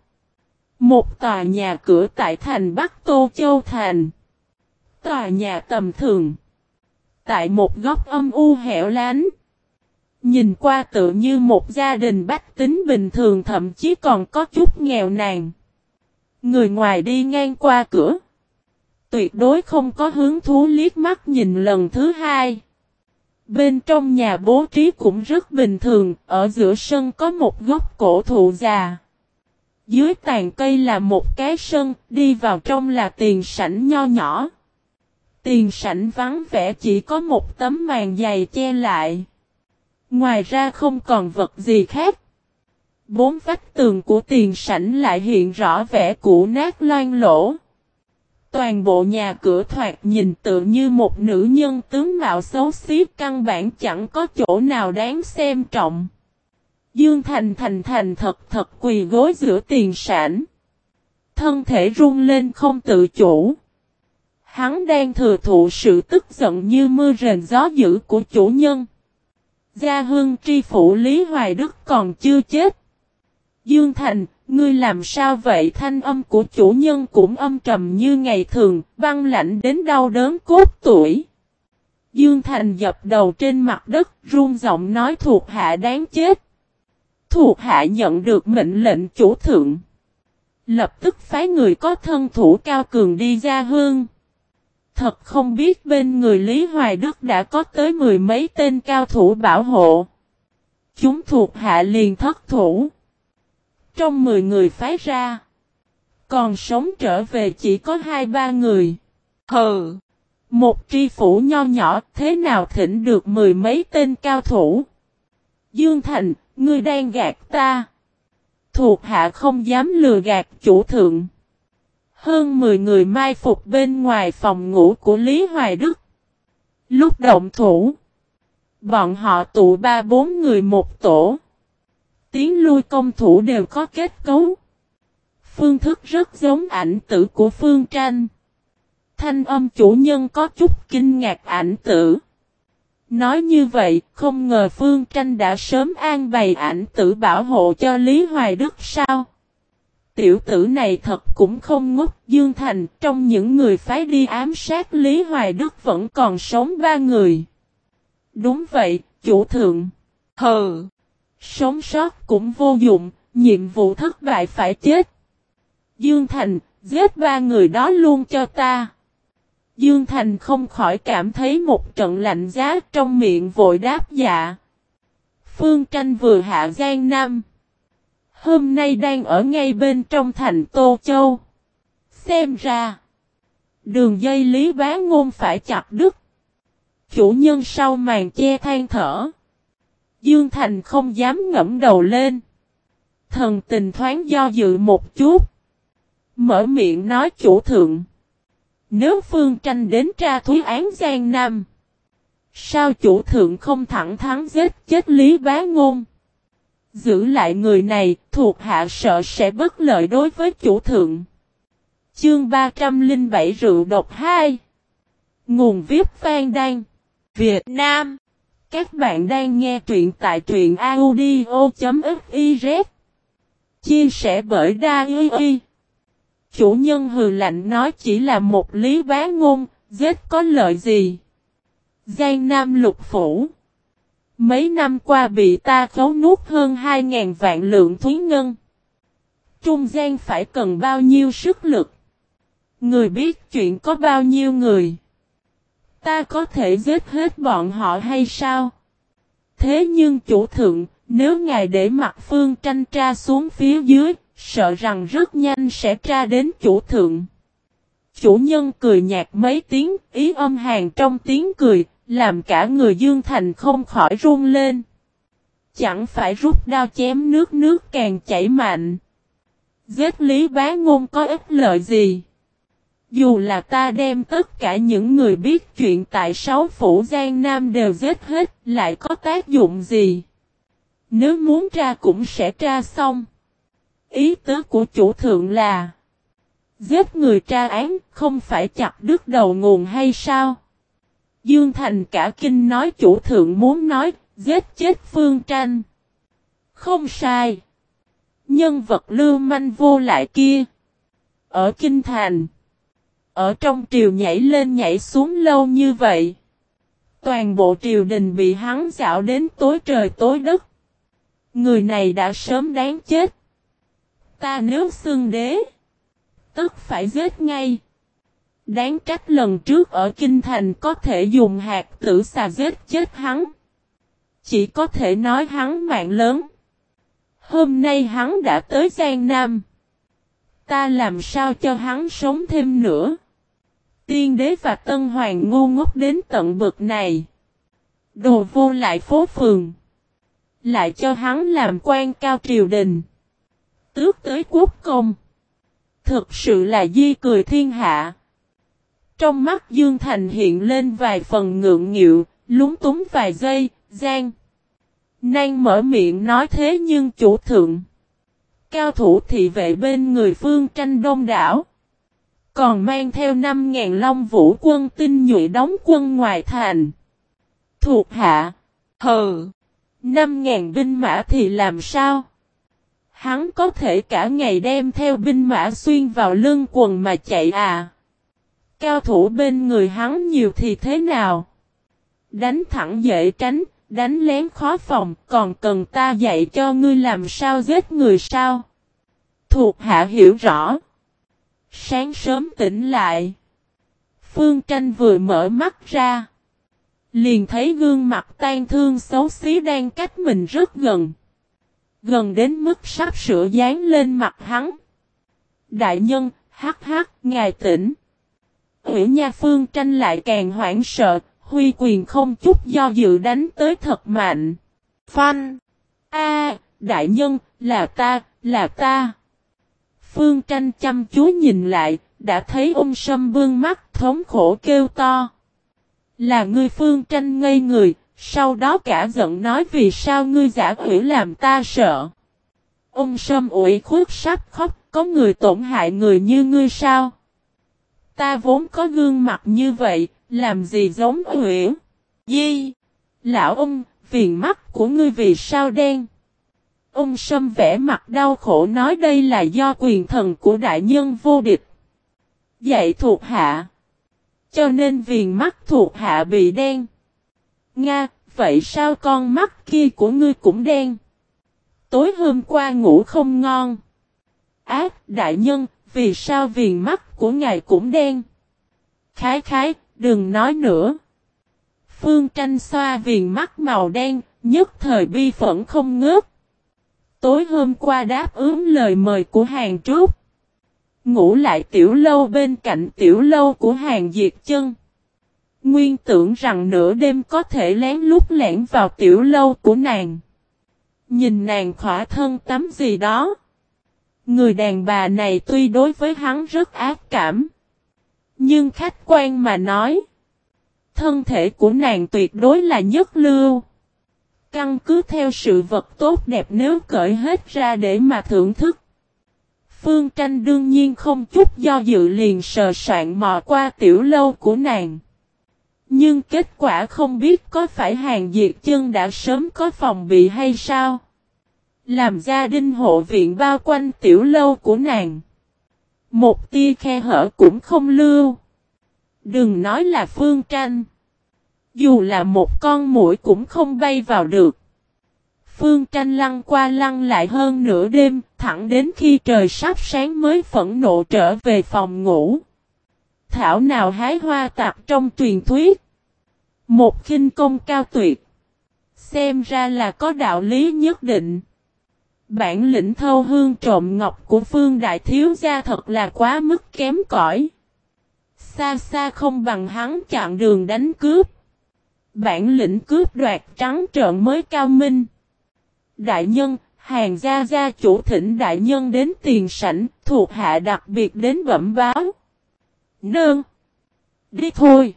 Một tòa nhà cửa tại thành Bắc Tô Châu Thành. Tòa nhà tầm thường. Tại một góc âm u hẻo lánh. Nhìn qua tự như một gia đình bách tính bình thường, thậm chí còn có chút nghèo nàn. Người ngoài đi ngang qua cửa, tuyệt đối không có hứng thú liếc mắt nhìn lần thứ hai. Bên trong nhà bố trí cũng rất bình thường, ở giữa sân có một gốc cổ thụ già. Dưới tàn cây là một cái sân, đi vào trong là tiền sảnh nho nhỏ. Tiền sảnh vắng vẻ, chỉ có một tấm màn dày che lại. Ngoài ra không còn vật gì khác. Bốn vách tường của tiền sảnh lại hiện rõ vẻ cũ nát loang lỗ. Toàn bộ nhà cửa thoạt nhìn tự như một nữ nhân tướng mạo xấu xí, căn bản chẳng có chỗ nào đáng xem trọng. Dương Thành thành thật quỳ gối giữa tiền sảnh. Thân thể run lên không tự chủ. Hắn đang thừa thụ sự tức giận như mưa rền gió dữ của chủ nhân. Gia Hưng tri phủ Lý Hoài Đức còn chưa chết. Dương Thành, ngươi làm sao vậy? Thanh âm của chủ nhân cũng âm trầm như ngày thường, băng lạnh đến đau đớn cốt tủy. Dương Thành dập đầu trên mặt đất, run giọng nói thuộc hạ đáng chết. Thuộc hạ nhận được mệnh lệnh chủ thượng. Lập tức phái người có thân thủ cao cường đi Gia Hương. Thật không biết bên người Lý Hoài Đức đã có tới mười mấy tên cao thủ bảo hộ. Chúng thuộc hạ liền thất thủ. Trong 10 người phái ra, còn sống trở về chỉ có 2-3 người. Hừ, một tri phủ nho nhỏ thế nào thỉnh được mười mấy tên cao thủ? Dương Thành, ngươi đang gạt ta. Thuộc hạ không dám lừa gạt chủ thượng. Hơn 10 người mai phục bên ngoài phòng ngủ của Lý Hoài Đức. Lúc động thủ, bọn họ tụ 3-4 người một tổ. Tiến lui công thủ đều có kết cấu. Phương thức rất giống ảnh tử của Phương Tranh. Thanh âm chủ nhân có chút kinh ngạc. Ảnh tử. Nói như vậy, không ngờ Phương Tranh đã sớm an bày ảnh tử bảo hộ cho Lý Hoài Đức sao? Tiểu tử này thật cũng không ngốc. Dương Thành, trong những người phái đi ám sát Lý Hoài Đức vẫn còn sống 3 người. Đúng vậy, chủ thượng. Hừ. Sống sót cũng vô dụng, nhiệm vụ thất bại phải chết. Dương Thành, giết 3 người đó luôn cho ta. Dương Thành không khỏi cảm thấy một trận lạnh giá, trong miệng vội đáp dạ. Phương Tranh vừa hạ Giang Nam. Hôm nay đang ở ngay bên trong thành Tô Châu. Xem ra, đường dây Lý Bá Ngôn phải chặt đứt. Chủ nhân sau màn che than thở. Dương Thành không dám ngẩng đầu lên. Thần tình thoáng do dự một chút. Mở miệng nói chủ thượng. Nếu Phương Tranh đến tra thúy án Giang Nam, sao chủ thượng không thẳng thắn giết chết Lý Bá Ngôn? Giữ lại người này, thuộc hạ sợ sẽ bất lợi đối với chủ thượng. Chương 307 rượu độc 2. Nguồn viết Phan Đan, Việt Nam. Các bạn đang nghe truyện tại truyện audio.fiz. Chia sẻ bởi Đa-i. Chủ nhân hừ lạnh nói chỉ là một Lý Bá Ngôn, giết có lợi gì? Giang Nam lục phủ. Mấy năm qua bị ta khấu nuốt hơn 2.000 vạn lượng thúy ngân. Trung gian phải cần bao nhiêu sức lực? Người biết chuyện có bao nhiêu người? Ta có thể giết hết bọn họ hay sao? Thế nhưng chủ thượng, nếu ngài để mặc Phương Tranh tra xuống phía dưới, sợ rằng rất nhanh sẽ tra đến chủ thượng. Chủ nhân cười nhạt mấy tiếng, ý âm hàn trong tiếng cười, làm cả người Dương Thành không khỏi run lên. Chẳng phải rút đao chém nước càng chảy mạnh. Giết Lý Bá Ngôn có ích lợi gì? Dù là ta đem tất cả những người biết chuyện tại 6 phủ Giang Nam đều giết hết, lại có tác dụng gì? Nếu muốn tra cũng sẽ tra xong. Ý tứ của chủ thượng là giết người tra án, không phải chặt đứt đầu nguồn hay sao? Dương Thành cả kinh nói chủ thượng muốn nói, giết chết Phương Tranh. Không sai. Nhân vật lưu manh vô lại kia. Ở Kinh Thành. Ở trong triều nhảy lên nhảy xuống lâu như vậy. Toàn bộ triều đình bị hắn dạo đến tối trời tối đất. Người này đã sớm đáng chết. Ta nếu xưng đế, tức phải giết ngay. Đáng trách lần trước ở Kinh Thành có thể dùng hạt tử xà giết chết hắn. Chỉ có thể nói hắn mạng lớn. Hôm nay hắn đã tới Giang Nam. Ta làm sao cho hắn sống thêm nữa? Tiên đế và Tân Hoàng ngu ngốc đến tận bực này. Đồ vô lại phố phường. Lại cho hắn làm quan cao triều đình. Tước tới quốc công. Thực sự là di cười thiên hạ. Trong mắt Dương Thành hiện lên vài phần ngượng nghịu, lúng túng vài giây, Giang Nan mở miệng nói thế nhưng chủ thượng. Cao thủ thị vệ bên người Phương Tranh đông đảo. Còn mang theo 5.000 Long Vũ quân tinh nhuệ đóng quân ngoài thành. Thuộc hạ. Hừ. 5.000 binh mã thì làm sao? Hắn có thể cả ngày đem theo binh mã xuyên vào lưng quần mà chạy à? Cao thủ bên người hắn nhiều thì thế nào? Đánh thẳng dễ tránh, đánh lén khó phòng, còn cần ta dạy cho ngươi làm sao giết người sao? Thuộc hạ hiểu rõ. Sáng sớm tỉnh lại. Phương Tranh vừa mở mắt ra. Liền thấy gương mặt tan thương xấu xí đang cách mình rất gần. Gần đến mức sắp sửa dán lên mặt hắn. Đại nhân, hắc, ngài tỉnh. Ủy nha Phương Tranh lại càng hoảng sợ, huy quyền không chút do dự đánh tới thật mạnh. Phanh! Đại nhân, là ta. Phương Tranh chăm chú nhìn lại, đã thấy ông Sâm bưng mắt thống khổ kêu to. Là ngươi. Phương Tranh ngây người, sau đó cả giận nói vì sao ngươi giả quỷ làm ta sợ. Ông Sâm ủy khuất sắp khóc, có người tổn hại người như ngươi sao? Ta vốn có gương mặt như vậy, làm gì giống quỷ? Di! Lão ông, viền mắt của ngươi vì sao đen? Ông Sâm vẽ mặt đau khổ nói đây là do quyền thần của đại nhân vô địch. Dạy thuộc hạ. Cho nên viền mắt thuộc hạ bị đen. Nga, vậy sao con mắt kia của ngươi cũng đen? Tối hôm qua ngủ không ngon. Đại nhân, vì sao viền mắt của ngài cũng đen? Khái, đừng nói nữa. Phương Tranh xoa viền mắt màu đen, nhất thời bi phẫn không ngớt. Tối hôm qua đáp ứng lời mời của Hàng Trúc. Ngủ lại tiểu lâu bên cạnh tiểu lâu của Hàng Diệt Chân. Nguyên tưởng rằng nửa đêm có thể lén lút lẻn vào tiểu lâu của nàng. Nhìn nàng khỏa thân tắm gì đó. Người đàn bà này tuy đối với hắn rất ác cảm. Nhưng khách quan mà nói. Thân thể của nàng tuyệt đối là nhất lưu. Căn cứ theo sự vật tốt đẹp nếu cởi hết ra để mà thưởng thức. Phương Tranh đương nhiên không chút do dự liền sờ soạn mò qua tiểu lâu của nàng. Nhưng kết quả không biết có phải Hàng Diệt Chân đã sớm có phòng bị hay sao. Làm gia đình hộ viện bao quanh tiểu lâu của nàng. Một tia khe hở cũng không lưu. Đừng nói là Phương Tranh. Dù là một con muỗi cũng không bay vào được. Phương Tranh lăn qua lăn lại hơn nửa đêm, thẳng đến khi trời sắp sáng mới phẫn nộ trở về phòng ngủ. Thảo nào hái hoa tặc trong truyền thuyết. Một khinh công cao tuyệt. Xem ra là có đạo lý nhất định. Bản lĩnh thâu hương trộm ngọc của Phương Đại Thiếu Gia thật là quá mức kém cỏi. Xa xa không bằng hắn chặn đường đánh cướp. Bản lĩnh cướp đoạt trắng trợn mới cao minh. Đại nhân, Hàng gia gia chủ thỉnh đại nhân đến tiền sảnh, thuộc hạ đặc biệt đến bẩm báo. Nương. Đi thôi.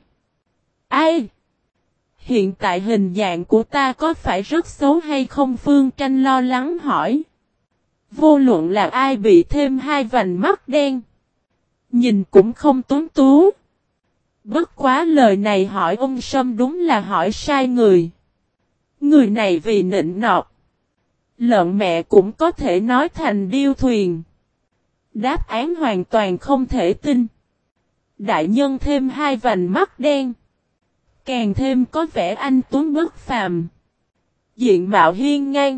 Ai? Hiện tại hình dạng của ta có phải rất xấu hay không? Phương Tranh lo lắng hỏi. Vô luận là ai bị thêm hai vành mắt đen. Nhìn cũng không tuấn tú. Bất quá lời này hỏi ông Sâm đúng là hỏi sai người. Người này vì nịnh nọt. Lợn mẹ cũng có thể nói thành điêu thuyền. Đáp án hoàn toàn không thể tin. Đại nhân thêm hai vành mắt đen. Càng thêm có vẻ anh tuấn bất phàm. Diện mạo hiên ngang.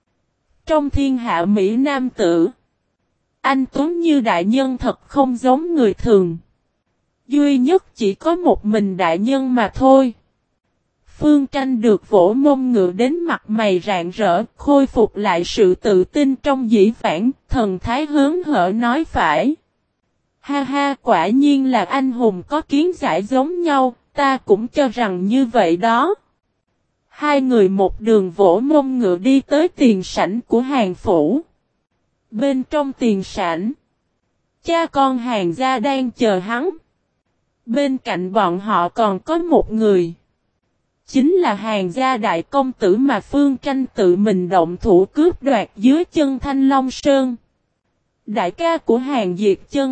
Trong thiên hạ Mỹ Nam tử. Anh tuấn như đại nhân thật không giống người thường. Duy nhất chỉ có một mình đại nhân mà thôi. Phương Tranh được vỗ mông ngựa đến mặt mày rạng rỡ, khôi phục lại sự tự tin trong dĩ vãng, thần thái hớn hở nói phải. Ha ha, quả nhiên là anh hùng có kiến giải giống nhau, ta cũng cho rằng như vậy đó. Hai người một đường vỗ mông ngựa đi tới tiền sảnh của Hàng phủ. Bên trong tiền sảnh, cha con Hàng gia đang chờ hắn. Bên cạnh bọn họ còn có một người. Chính là Hàng gia đại công tử mà Phương Tranh tự mình động thủ cướp đoạt dưới chân Thanh Long Sơn. Đại ca của Hàng Diệt Chân.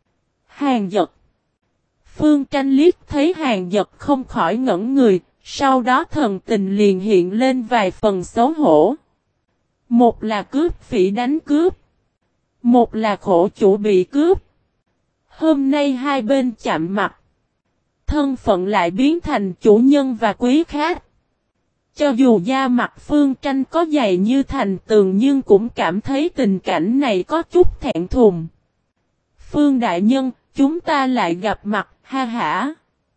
Hàng Dật. Phương Tranh liếc thấy Hàng Dật không khỏi ngẩn người, sau đó thần tình liền hiện lên vài phần xấu hổ. Một là cướp phỉ đánh cướp. Một là khổ chủ bị cướp. Hôm nay hai bên chạm mặt. Thân phận lại biến thành chủ nhân và quý khách. Cho dù da mặt Phương Tranh có dày như thành tường nhưng cũng cảm thấy tình cảnh này có chút thẹn thùng. Phương đại nhân, chúng ta lại gặp mặt, ha hả.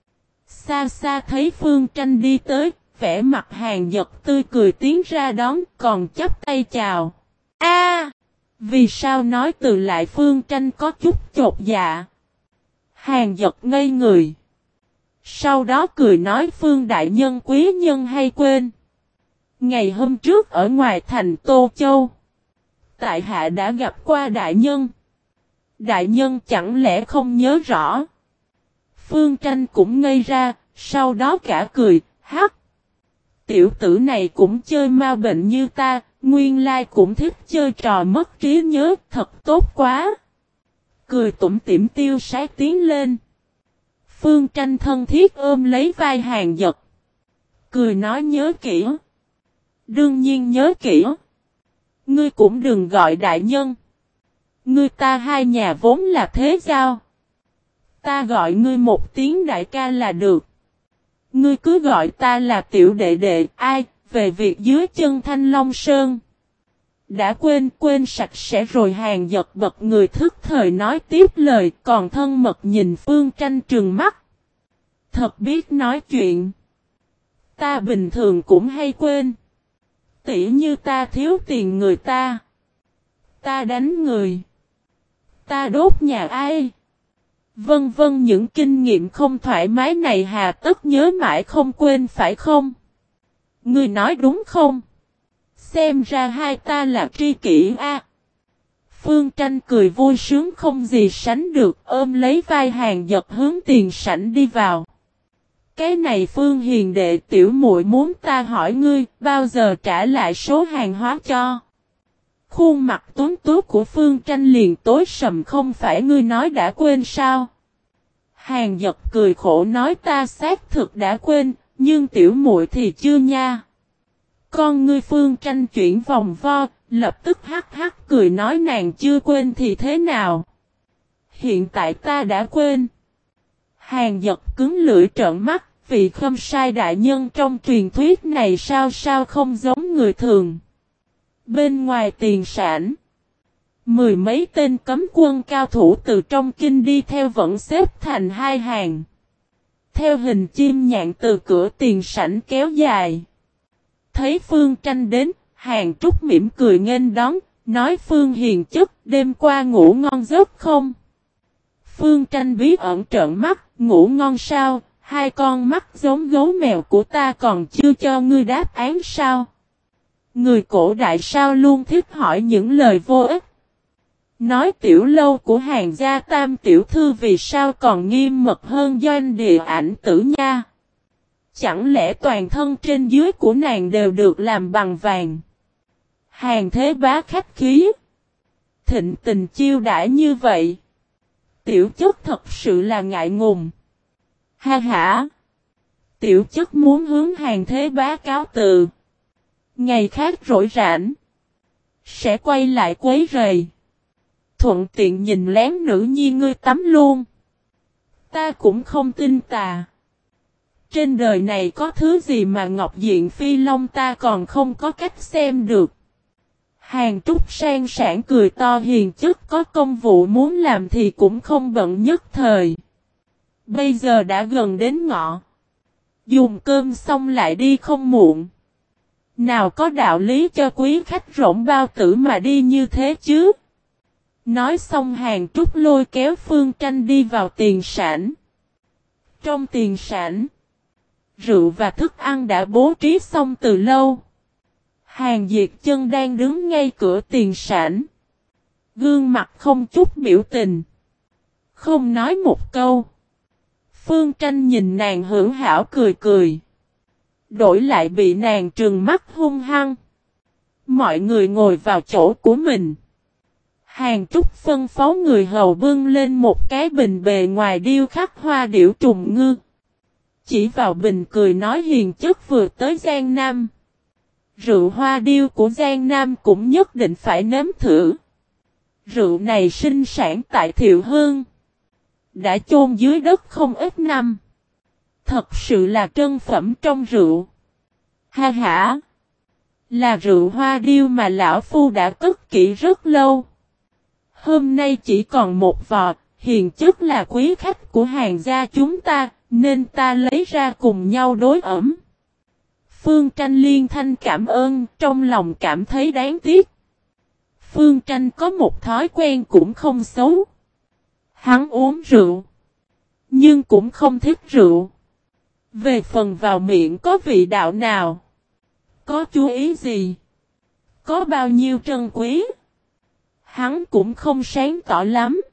Xa xa thấy Phương Tranh đi tới, vẻ mặt Hàng Dật tươi cười tiến ra đón, còn chắp tay chào. A, vì sao nói từ lại? Phương Tranh có chút chột dạ. Hàng Dật ngây người. Sau đó cười nói, Phương đại nhân quý nhân hay quên. Ngày hôm trước ở ngoài thành Tô Châu, tại hạ đã gặp qua đại nhân. Đại nhân chẳng lẽ không nhớ rõ? Phương Tranh cũng ngây ra, sau đó cả cười, hắc. Tiểu tử này cũng chơi ma bệnh như ta, nguyên lai cũng thích chơi trò mất trí nhớ, thật tốt quá. Cười tủm tỉm tiêu sái tiến lên. Phương Tranh thân thiết ôm lấy vai Hàng Dật. Cười nói, nhớ kỹ. Đương nhiên nhớ kỹ. Ngươi cũng đừng gọi đại nhân. Ngươi ta hai nhà vốn là thế giao. Ta gọi ngươi một tiếng đại ca là được. Ngươi cứ gọi ta là tiểu đệ đệ. Ai, về việc dưới chân Thanh Long Sơn. Đã quên sạch sẽ rồi. Hàng Dật bật người thức thời nói tiếp lời, còn thân mật nhìn Phương Tranh trừng mắt. Thật biết nói chuyện. Ta bình thường cũng hay quên. Tỉ như ta thiếu tiền người ta. Ta đánh người. Ta đốt nhà ai. Vân vân, những kinh nghiệm không thoải mái này hà tất nhớ mãi không quên phải không? Ngươi nói đúng không? Xem ra hai ta là tri kỷ a. Phương Tranh cười vui sướng không gì sánh được, ôm lấy vai Hàn Dật hướng tiền sảnh đi vào. Cái này Phương Hiền đệ, tiểu muội muốn ta hỏi ngươi, bao giờ trả lại số hàng hóa cho? Khuôn mặt tuấn tú của Phương Tranh liền tối sầm, không phải ngươi nói đã quên sao? Hàn Dật cười khổ nói, ta xác thực đã quên, nhưng tiểu muội thì chưa nha. Con ngươi Phương Tranh chuyển vòng vo, lập tức hắc hắc cười nói, nàng chưa quên thì thế nào? Hiện tại ta đã quên. Hàn Dật cứng lưỡi trợn mắt, vị Khâm Sai đại nhân trong truyền thuyết này sao không giống người thường. Bên ngoài tiền sảnh, mười mấy tên cấm quân cao thủ từ trong kinh đi theo vẫn xếp thành hai hàng. Theo hình chim nhạn từ cửa tiền sảnh kéo dài. Thấy Phương Tranh đến, Hàn Trúc mỉm cười nghênh đón, nói, Phương Hiền chất, đêm qua ngủ ngon giấc không? Phương Tranh bí ẩn trợn mắt, ngủ ngon sao, hai con mắt giống gấu mèo của ta còn chưa cho ngươi đáp án sao? Người cổ đại sao luôn thích hỏi những lời vô ích. Nói tiểu lâu của Hàn gia tam tiểu thư vì sao còn nghiêm mật hơn doanh địa ảnh tử nha? Chẳng lẽ toàn thân trên dưới của nàng đều được làm bằng vàng? Hàn Thế Bá khách khí, thịnh tình chiêu đãi như vậy, tiểu chất thật sự là ngại ngùng. Ha ha! Tiểu chất muốn hướng Hàn Thế Bá cáo từ. Ngày khác rỗi rảnh, sẽ quay lại quấy rầy. Thuận tiện nhìn lén nữ nhi ngươi tắm luôn. Ta cũng không tin tà. Trên đời này có thứ gì mà Ngọc Diện Phi Long ta còn không có cách xem được. Hàn Trúc sang sảng cười to, hiền chất có công vụ muốn làm thì cũng không bận nhất thời. Bây giờ đã gần đến ngọ. Dùng cơm xong lại đi không muộn. Nào có đạo lý cho quý khách rỗng bao tử mà đi như thế chứ. Nói xong Hàn Trúc lôi kéo Phương Tranh đi vào tiền sảnh. Trong tiền sảnh, rượu và thức ăn đã bố trí xong từ lâu. Hàn Diệt Chân đang đứng ngay cửa tiền sảnh. Gương mặt không chút biểu tình. Không nói một câu. Phương Tranh nhìn nàng hữu hảo cười cười. Đổi lại bị nàng trừng mắt hung hăng. Mọi người ngồi vào chỗ của mình. Hàn Trúc phân phó người hầu bưng lên một cái bình bề ngoài điêu khắc hoa điểu trùng ngư. Chỉ vào bình cười nói, hiền chất vừa tới Giang Nam. Rượu hoa điêu của Giang Nam cũng nhất định phải nếm thử. Rượu này sinh sản tại Thiệu Hương. Đã chôn dưới đất không ít năm. Thật sự là trân phẩm trong rượu. Ha ha! Là rượu hoa điêu mà lão phu đã cất kỹ rất lâu. Hôm nay chỉ còn một vò, hiền chất là quý khách của Hàn gia chúng ta, nên ta lấy ra cùng nhau đối ẩm. Phương Tranh liên thanh cảm ơn, trong lòng cảm thấy đáng tiếc. Phương Tranh có một thói quen cũng không xấu. Hắn uống rượu, nhưng cũng không thích rượu. Về phần vào miệng có vị đạo nào, có chú ý gì, có bao nhiêu trân quý, hắn cũng không sáng tỏ lắm.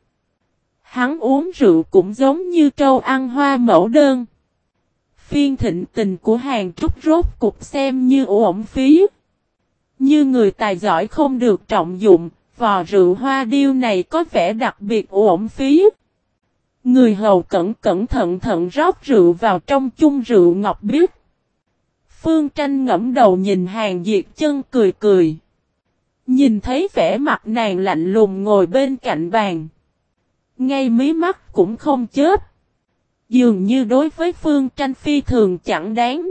Hắn uống rượu cũng giống như trâu ăn hoa mẫu đơn. Phiên thịnh tình của Hàn Trúc rốt cục xem như uổng phí. Như người tài giỏi không được trọng dụng, vò rượu hoa điêu này có vẻ đặc biệt uổng phí. Người hầu cẩn thận rót rượu vào trong chung rượu ngọc biếc. Phương Tranh ngẫm đầu nhìn Hàn Diệt Chân cười cười. Nhìn thấy vẻ mặt nàng lạnh lùng ngồi bên cạnh bàn. Ngay mí mắt cũng không chớp. Dường như đối với Phương Tranh phi thường chẳng đáng.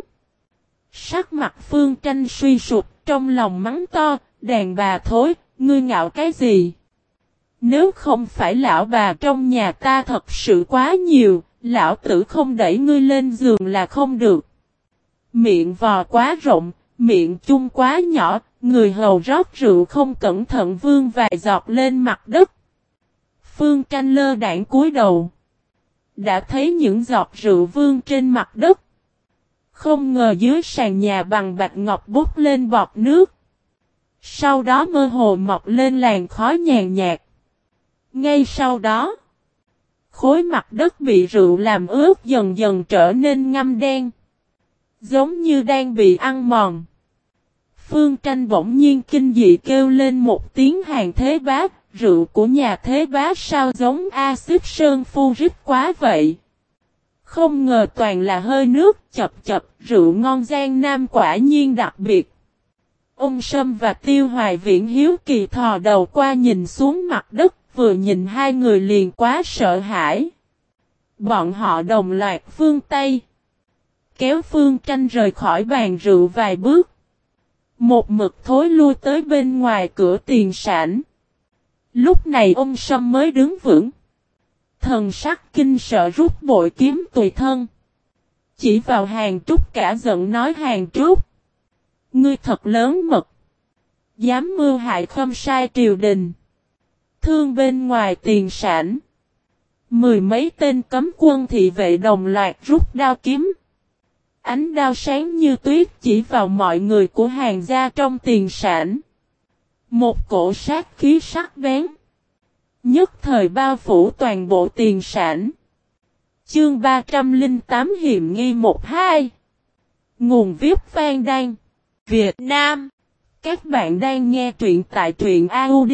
Sắc mặt Phương Tranh suy sụp, trong lòng mắng to, đàn bà thối, ngươi ngạo cái gì? Nếu không phải lão bà trong nhà ta thật sự quá nhiều, lão tử không đẩy ngươi lên giường là không được. Miệng vò quá rộng, Miệng chung quá nhỏ, người hầu rót rượu không cẩn thận vương vài giọt lên mặt đất. Phương Tranh lơ đãng cúi đầu. Đã thấy những giọt rượu vương trên mặt đất. Không ngờ dưới sàn nhà bằng bạch ngọc bút lên bọt nước. Sau đó mơ hồ mọc lên làn khói nhàn nhạt. Ngay sau đó, khối mặt đất bị rượu làm ướt dần dần trở nên ngăm đen. Giống như đang bị ăn mòn. Phương Tranh bỗng nhiên kinh dị kêu lên một tiếng hàng thế bá, rượu của nhà thế bá sao giống axit sơn furic quá vậy. Không ngờ toàn là hơi nước chập chập, rượu ngon Giang Nam quả nhiên đặc biệt. Ông Sâm và Tiêu Hoài Viễn hiếu kỳ thò đầu qua nhìn xuống mặt đất, vừa nhìn hai người liền quá sợ hãi. Bọn họ đồng loạt vươn tay, kéo Phương Tranh rời khỏi bàn rượu vài bước. Một mực thối lui tới bên ngoài cửa tiền sảnh. Lúc này ông Sâm mới đứng vững. Thần sắc kinh sợ rút bội kiếm tùy thân. Chỉ vào Hàng Trúc cả giận nói Hàng Trúc. Ngươi thật lớn mật. Dám mưu hại Khâm Sai triều đình. Thương bên ngoài tiền sảnh. Mười mấy tên cấm quân thị vệ đồng loạt rút đao kiếm. Ánh đao sáng như tuyết chỉ vào mọi người của Hàng gia trong tiền sảnh. Một cổ sát khí sắc bén. Nhất thời bao phủ toàn bộ tiền sảnh. Chương 308 hiểm nghi 1-2. Nguồn viết Phan Đan, Việt Nam. Các bạn đang nghe truyện tại truyện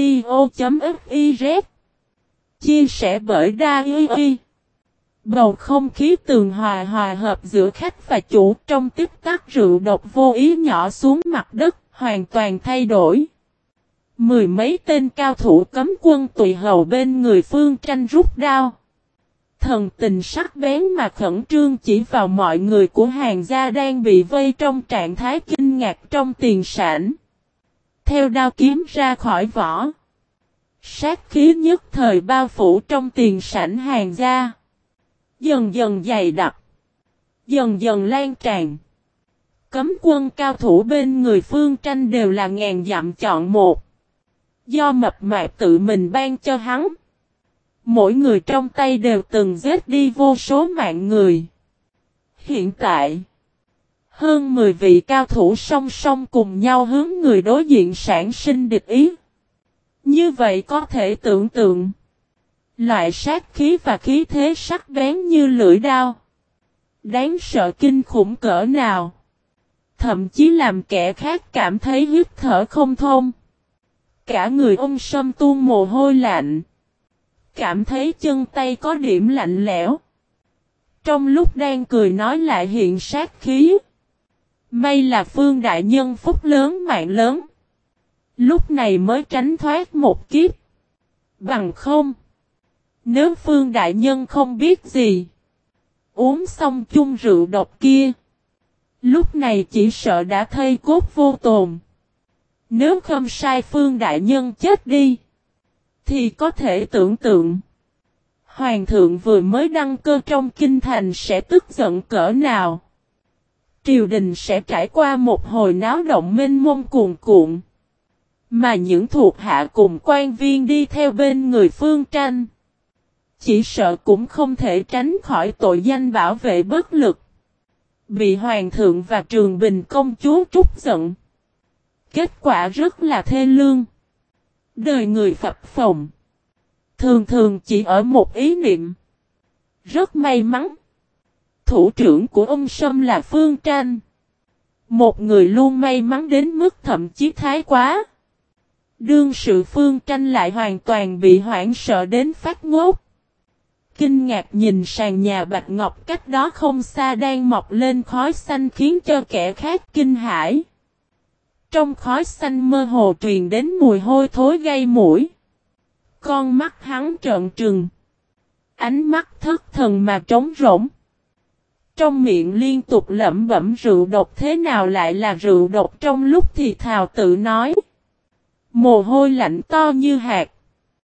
audio.fiz. Chia sẻ bởi Dai. Bầu không khí tường hòa hòa hợp giữa khách và chủ trong tích tắc rượu độc vô ý nhỏ xuống mặt đất, hoàn toàn thay đổi. Mười mấy tên cao thủ cấm quân tùy hầu bên người Phương Tranh rút đao. Thần tình sắc bén mà khẩn trương chỉ vào mọi người của Hàng gia đang bị vây trong trạng thái kinh ngạc trong tiền sảnh. Theo đao kiếm ra khỏi vỏ. Sát khí nhất thời bao phủ trong tiền sảnh Hàng gia. Dần dần dày đặc. Dần dần lan tràn. Cấm quân cao thủ bên người Phương Tranh đều là ngàn dặm chọn một. Do mập mạp tự mình ban cho hắn. Mỗi người trong tay đều từng giết đi vô số mạng người. Hiện tại, hơn 10 vị cao thủ song song cùng nhau hướng người đối diện sản sinh địch ý. Như vậy có thể tưởng tượng. Loại sát khí và khí thế sắc bén như lưỡi đao. Đáng sợ kinh khủng cỡ nào. Thậm chí làm kẻ khác cảm thấy hít thở không thông. Cả người ông Sâm tuôn mồ hôi lạnh. Cảm thấy chân tay có điểm lạnh lẽo. Trong lúc đang cười nói lại hiện sát khí. May là Phương đại nhân phúc lớn mạng lớn. Lúc này mới tránh thoát một kiếp. Bằng không. Nếu Phương đại nhân không biết gì. Uống xong chung rượu độc kia. Lúc này chỉ sợ đã thây cốt vô tồn. Nếu không sai Phương đại nhân chết đi. Thì có thể tưởng tượng. Hoàng thượng vừa mới đăng cơ trong kinh thành sẽ tức giận cỡ nào. Triều đình sẽ trải qua một hồi náo động mênh mông cuồn cuộn. Mà những thuộc hạ cùng quan viên đi theo bên người Phương Tranh. Chỉ sợ cũng không thể tránh khỏi tội danh bảo vệ bất lực. Bị hoàng thượng và Trường Bình công chúa trút giận. Kết quả rất là thê lương. Đời người phập phồng. Thường thường chỉ ở một ý niệm. Rất may mắn. Thủ trưởng của ông Sâm là Phương Tranh. Một người luôn may mắn đến mức thậm chí thái quá. Đương sự Phương Tranh lại hoàn toàn bị hoảng sợ đến phát ngốc. Kinh ngạc nhìn sàn nhà bạch ngọc cách đó không xa đang mọc lên khói xanh khiến cho kẻ khác kinh hãi. Trong khói xanh mơ hồ truyền đến mùi hôi thối gây mũi. Con mắt hắn trợn trừng. Ánh mắt thất thần mà trống rỗng. Trong miệng liên tục lẩm bẩm rượu độc thế nào lại là rượu độc trong lúc thì thào tự nói. Mồ hôi lạnh to như hạt.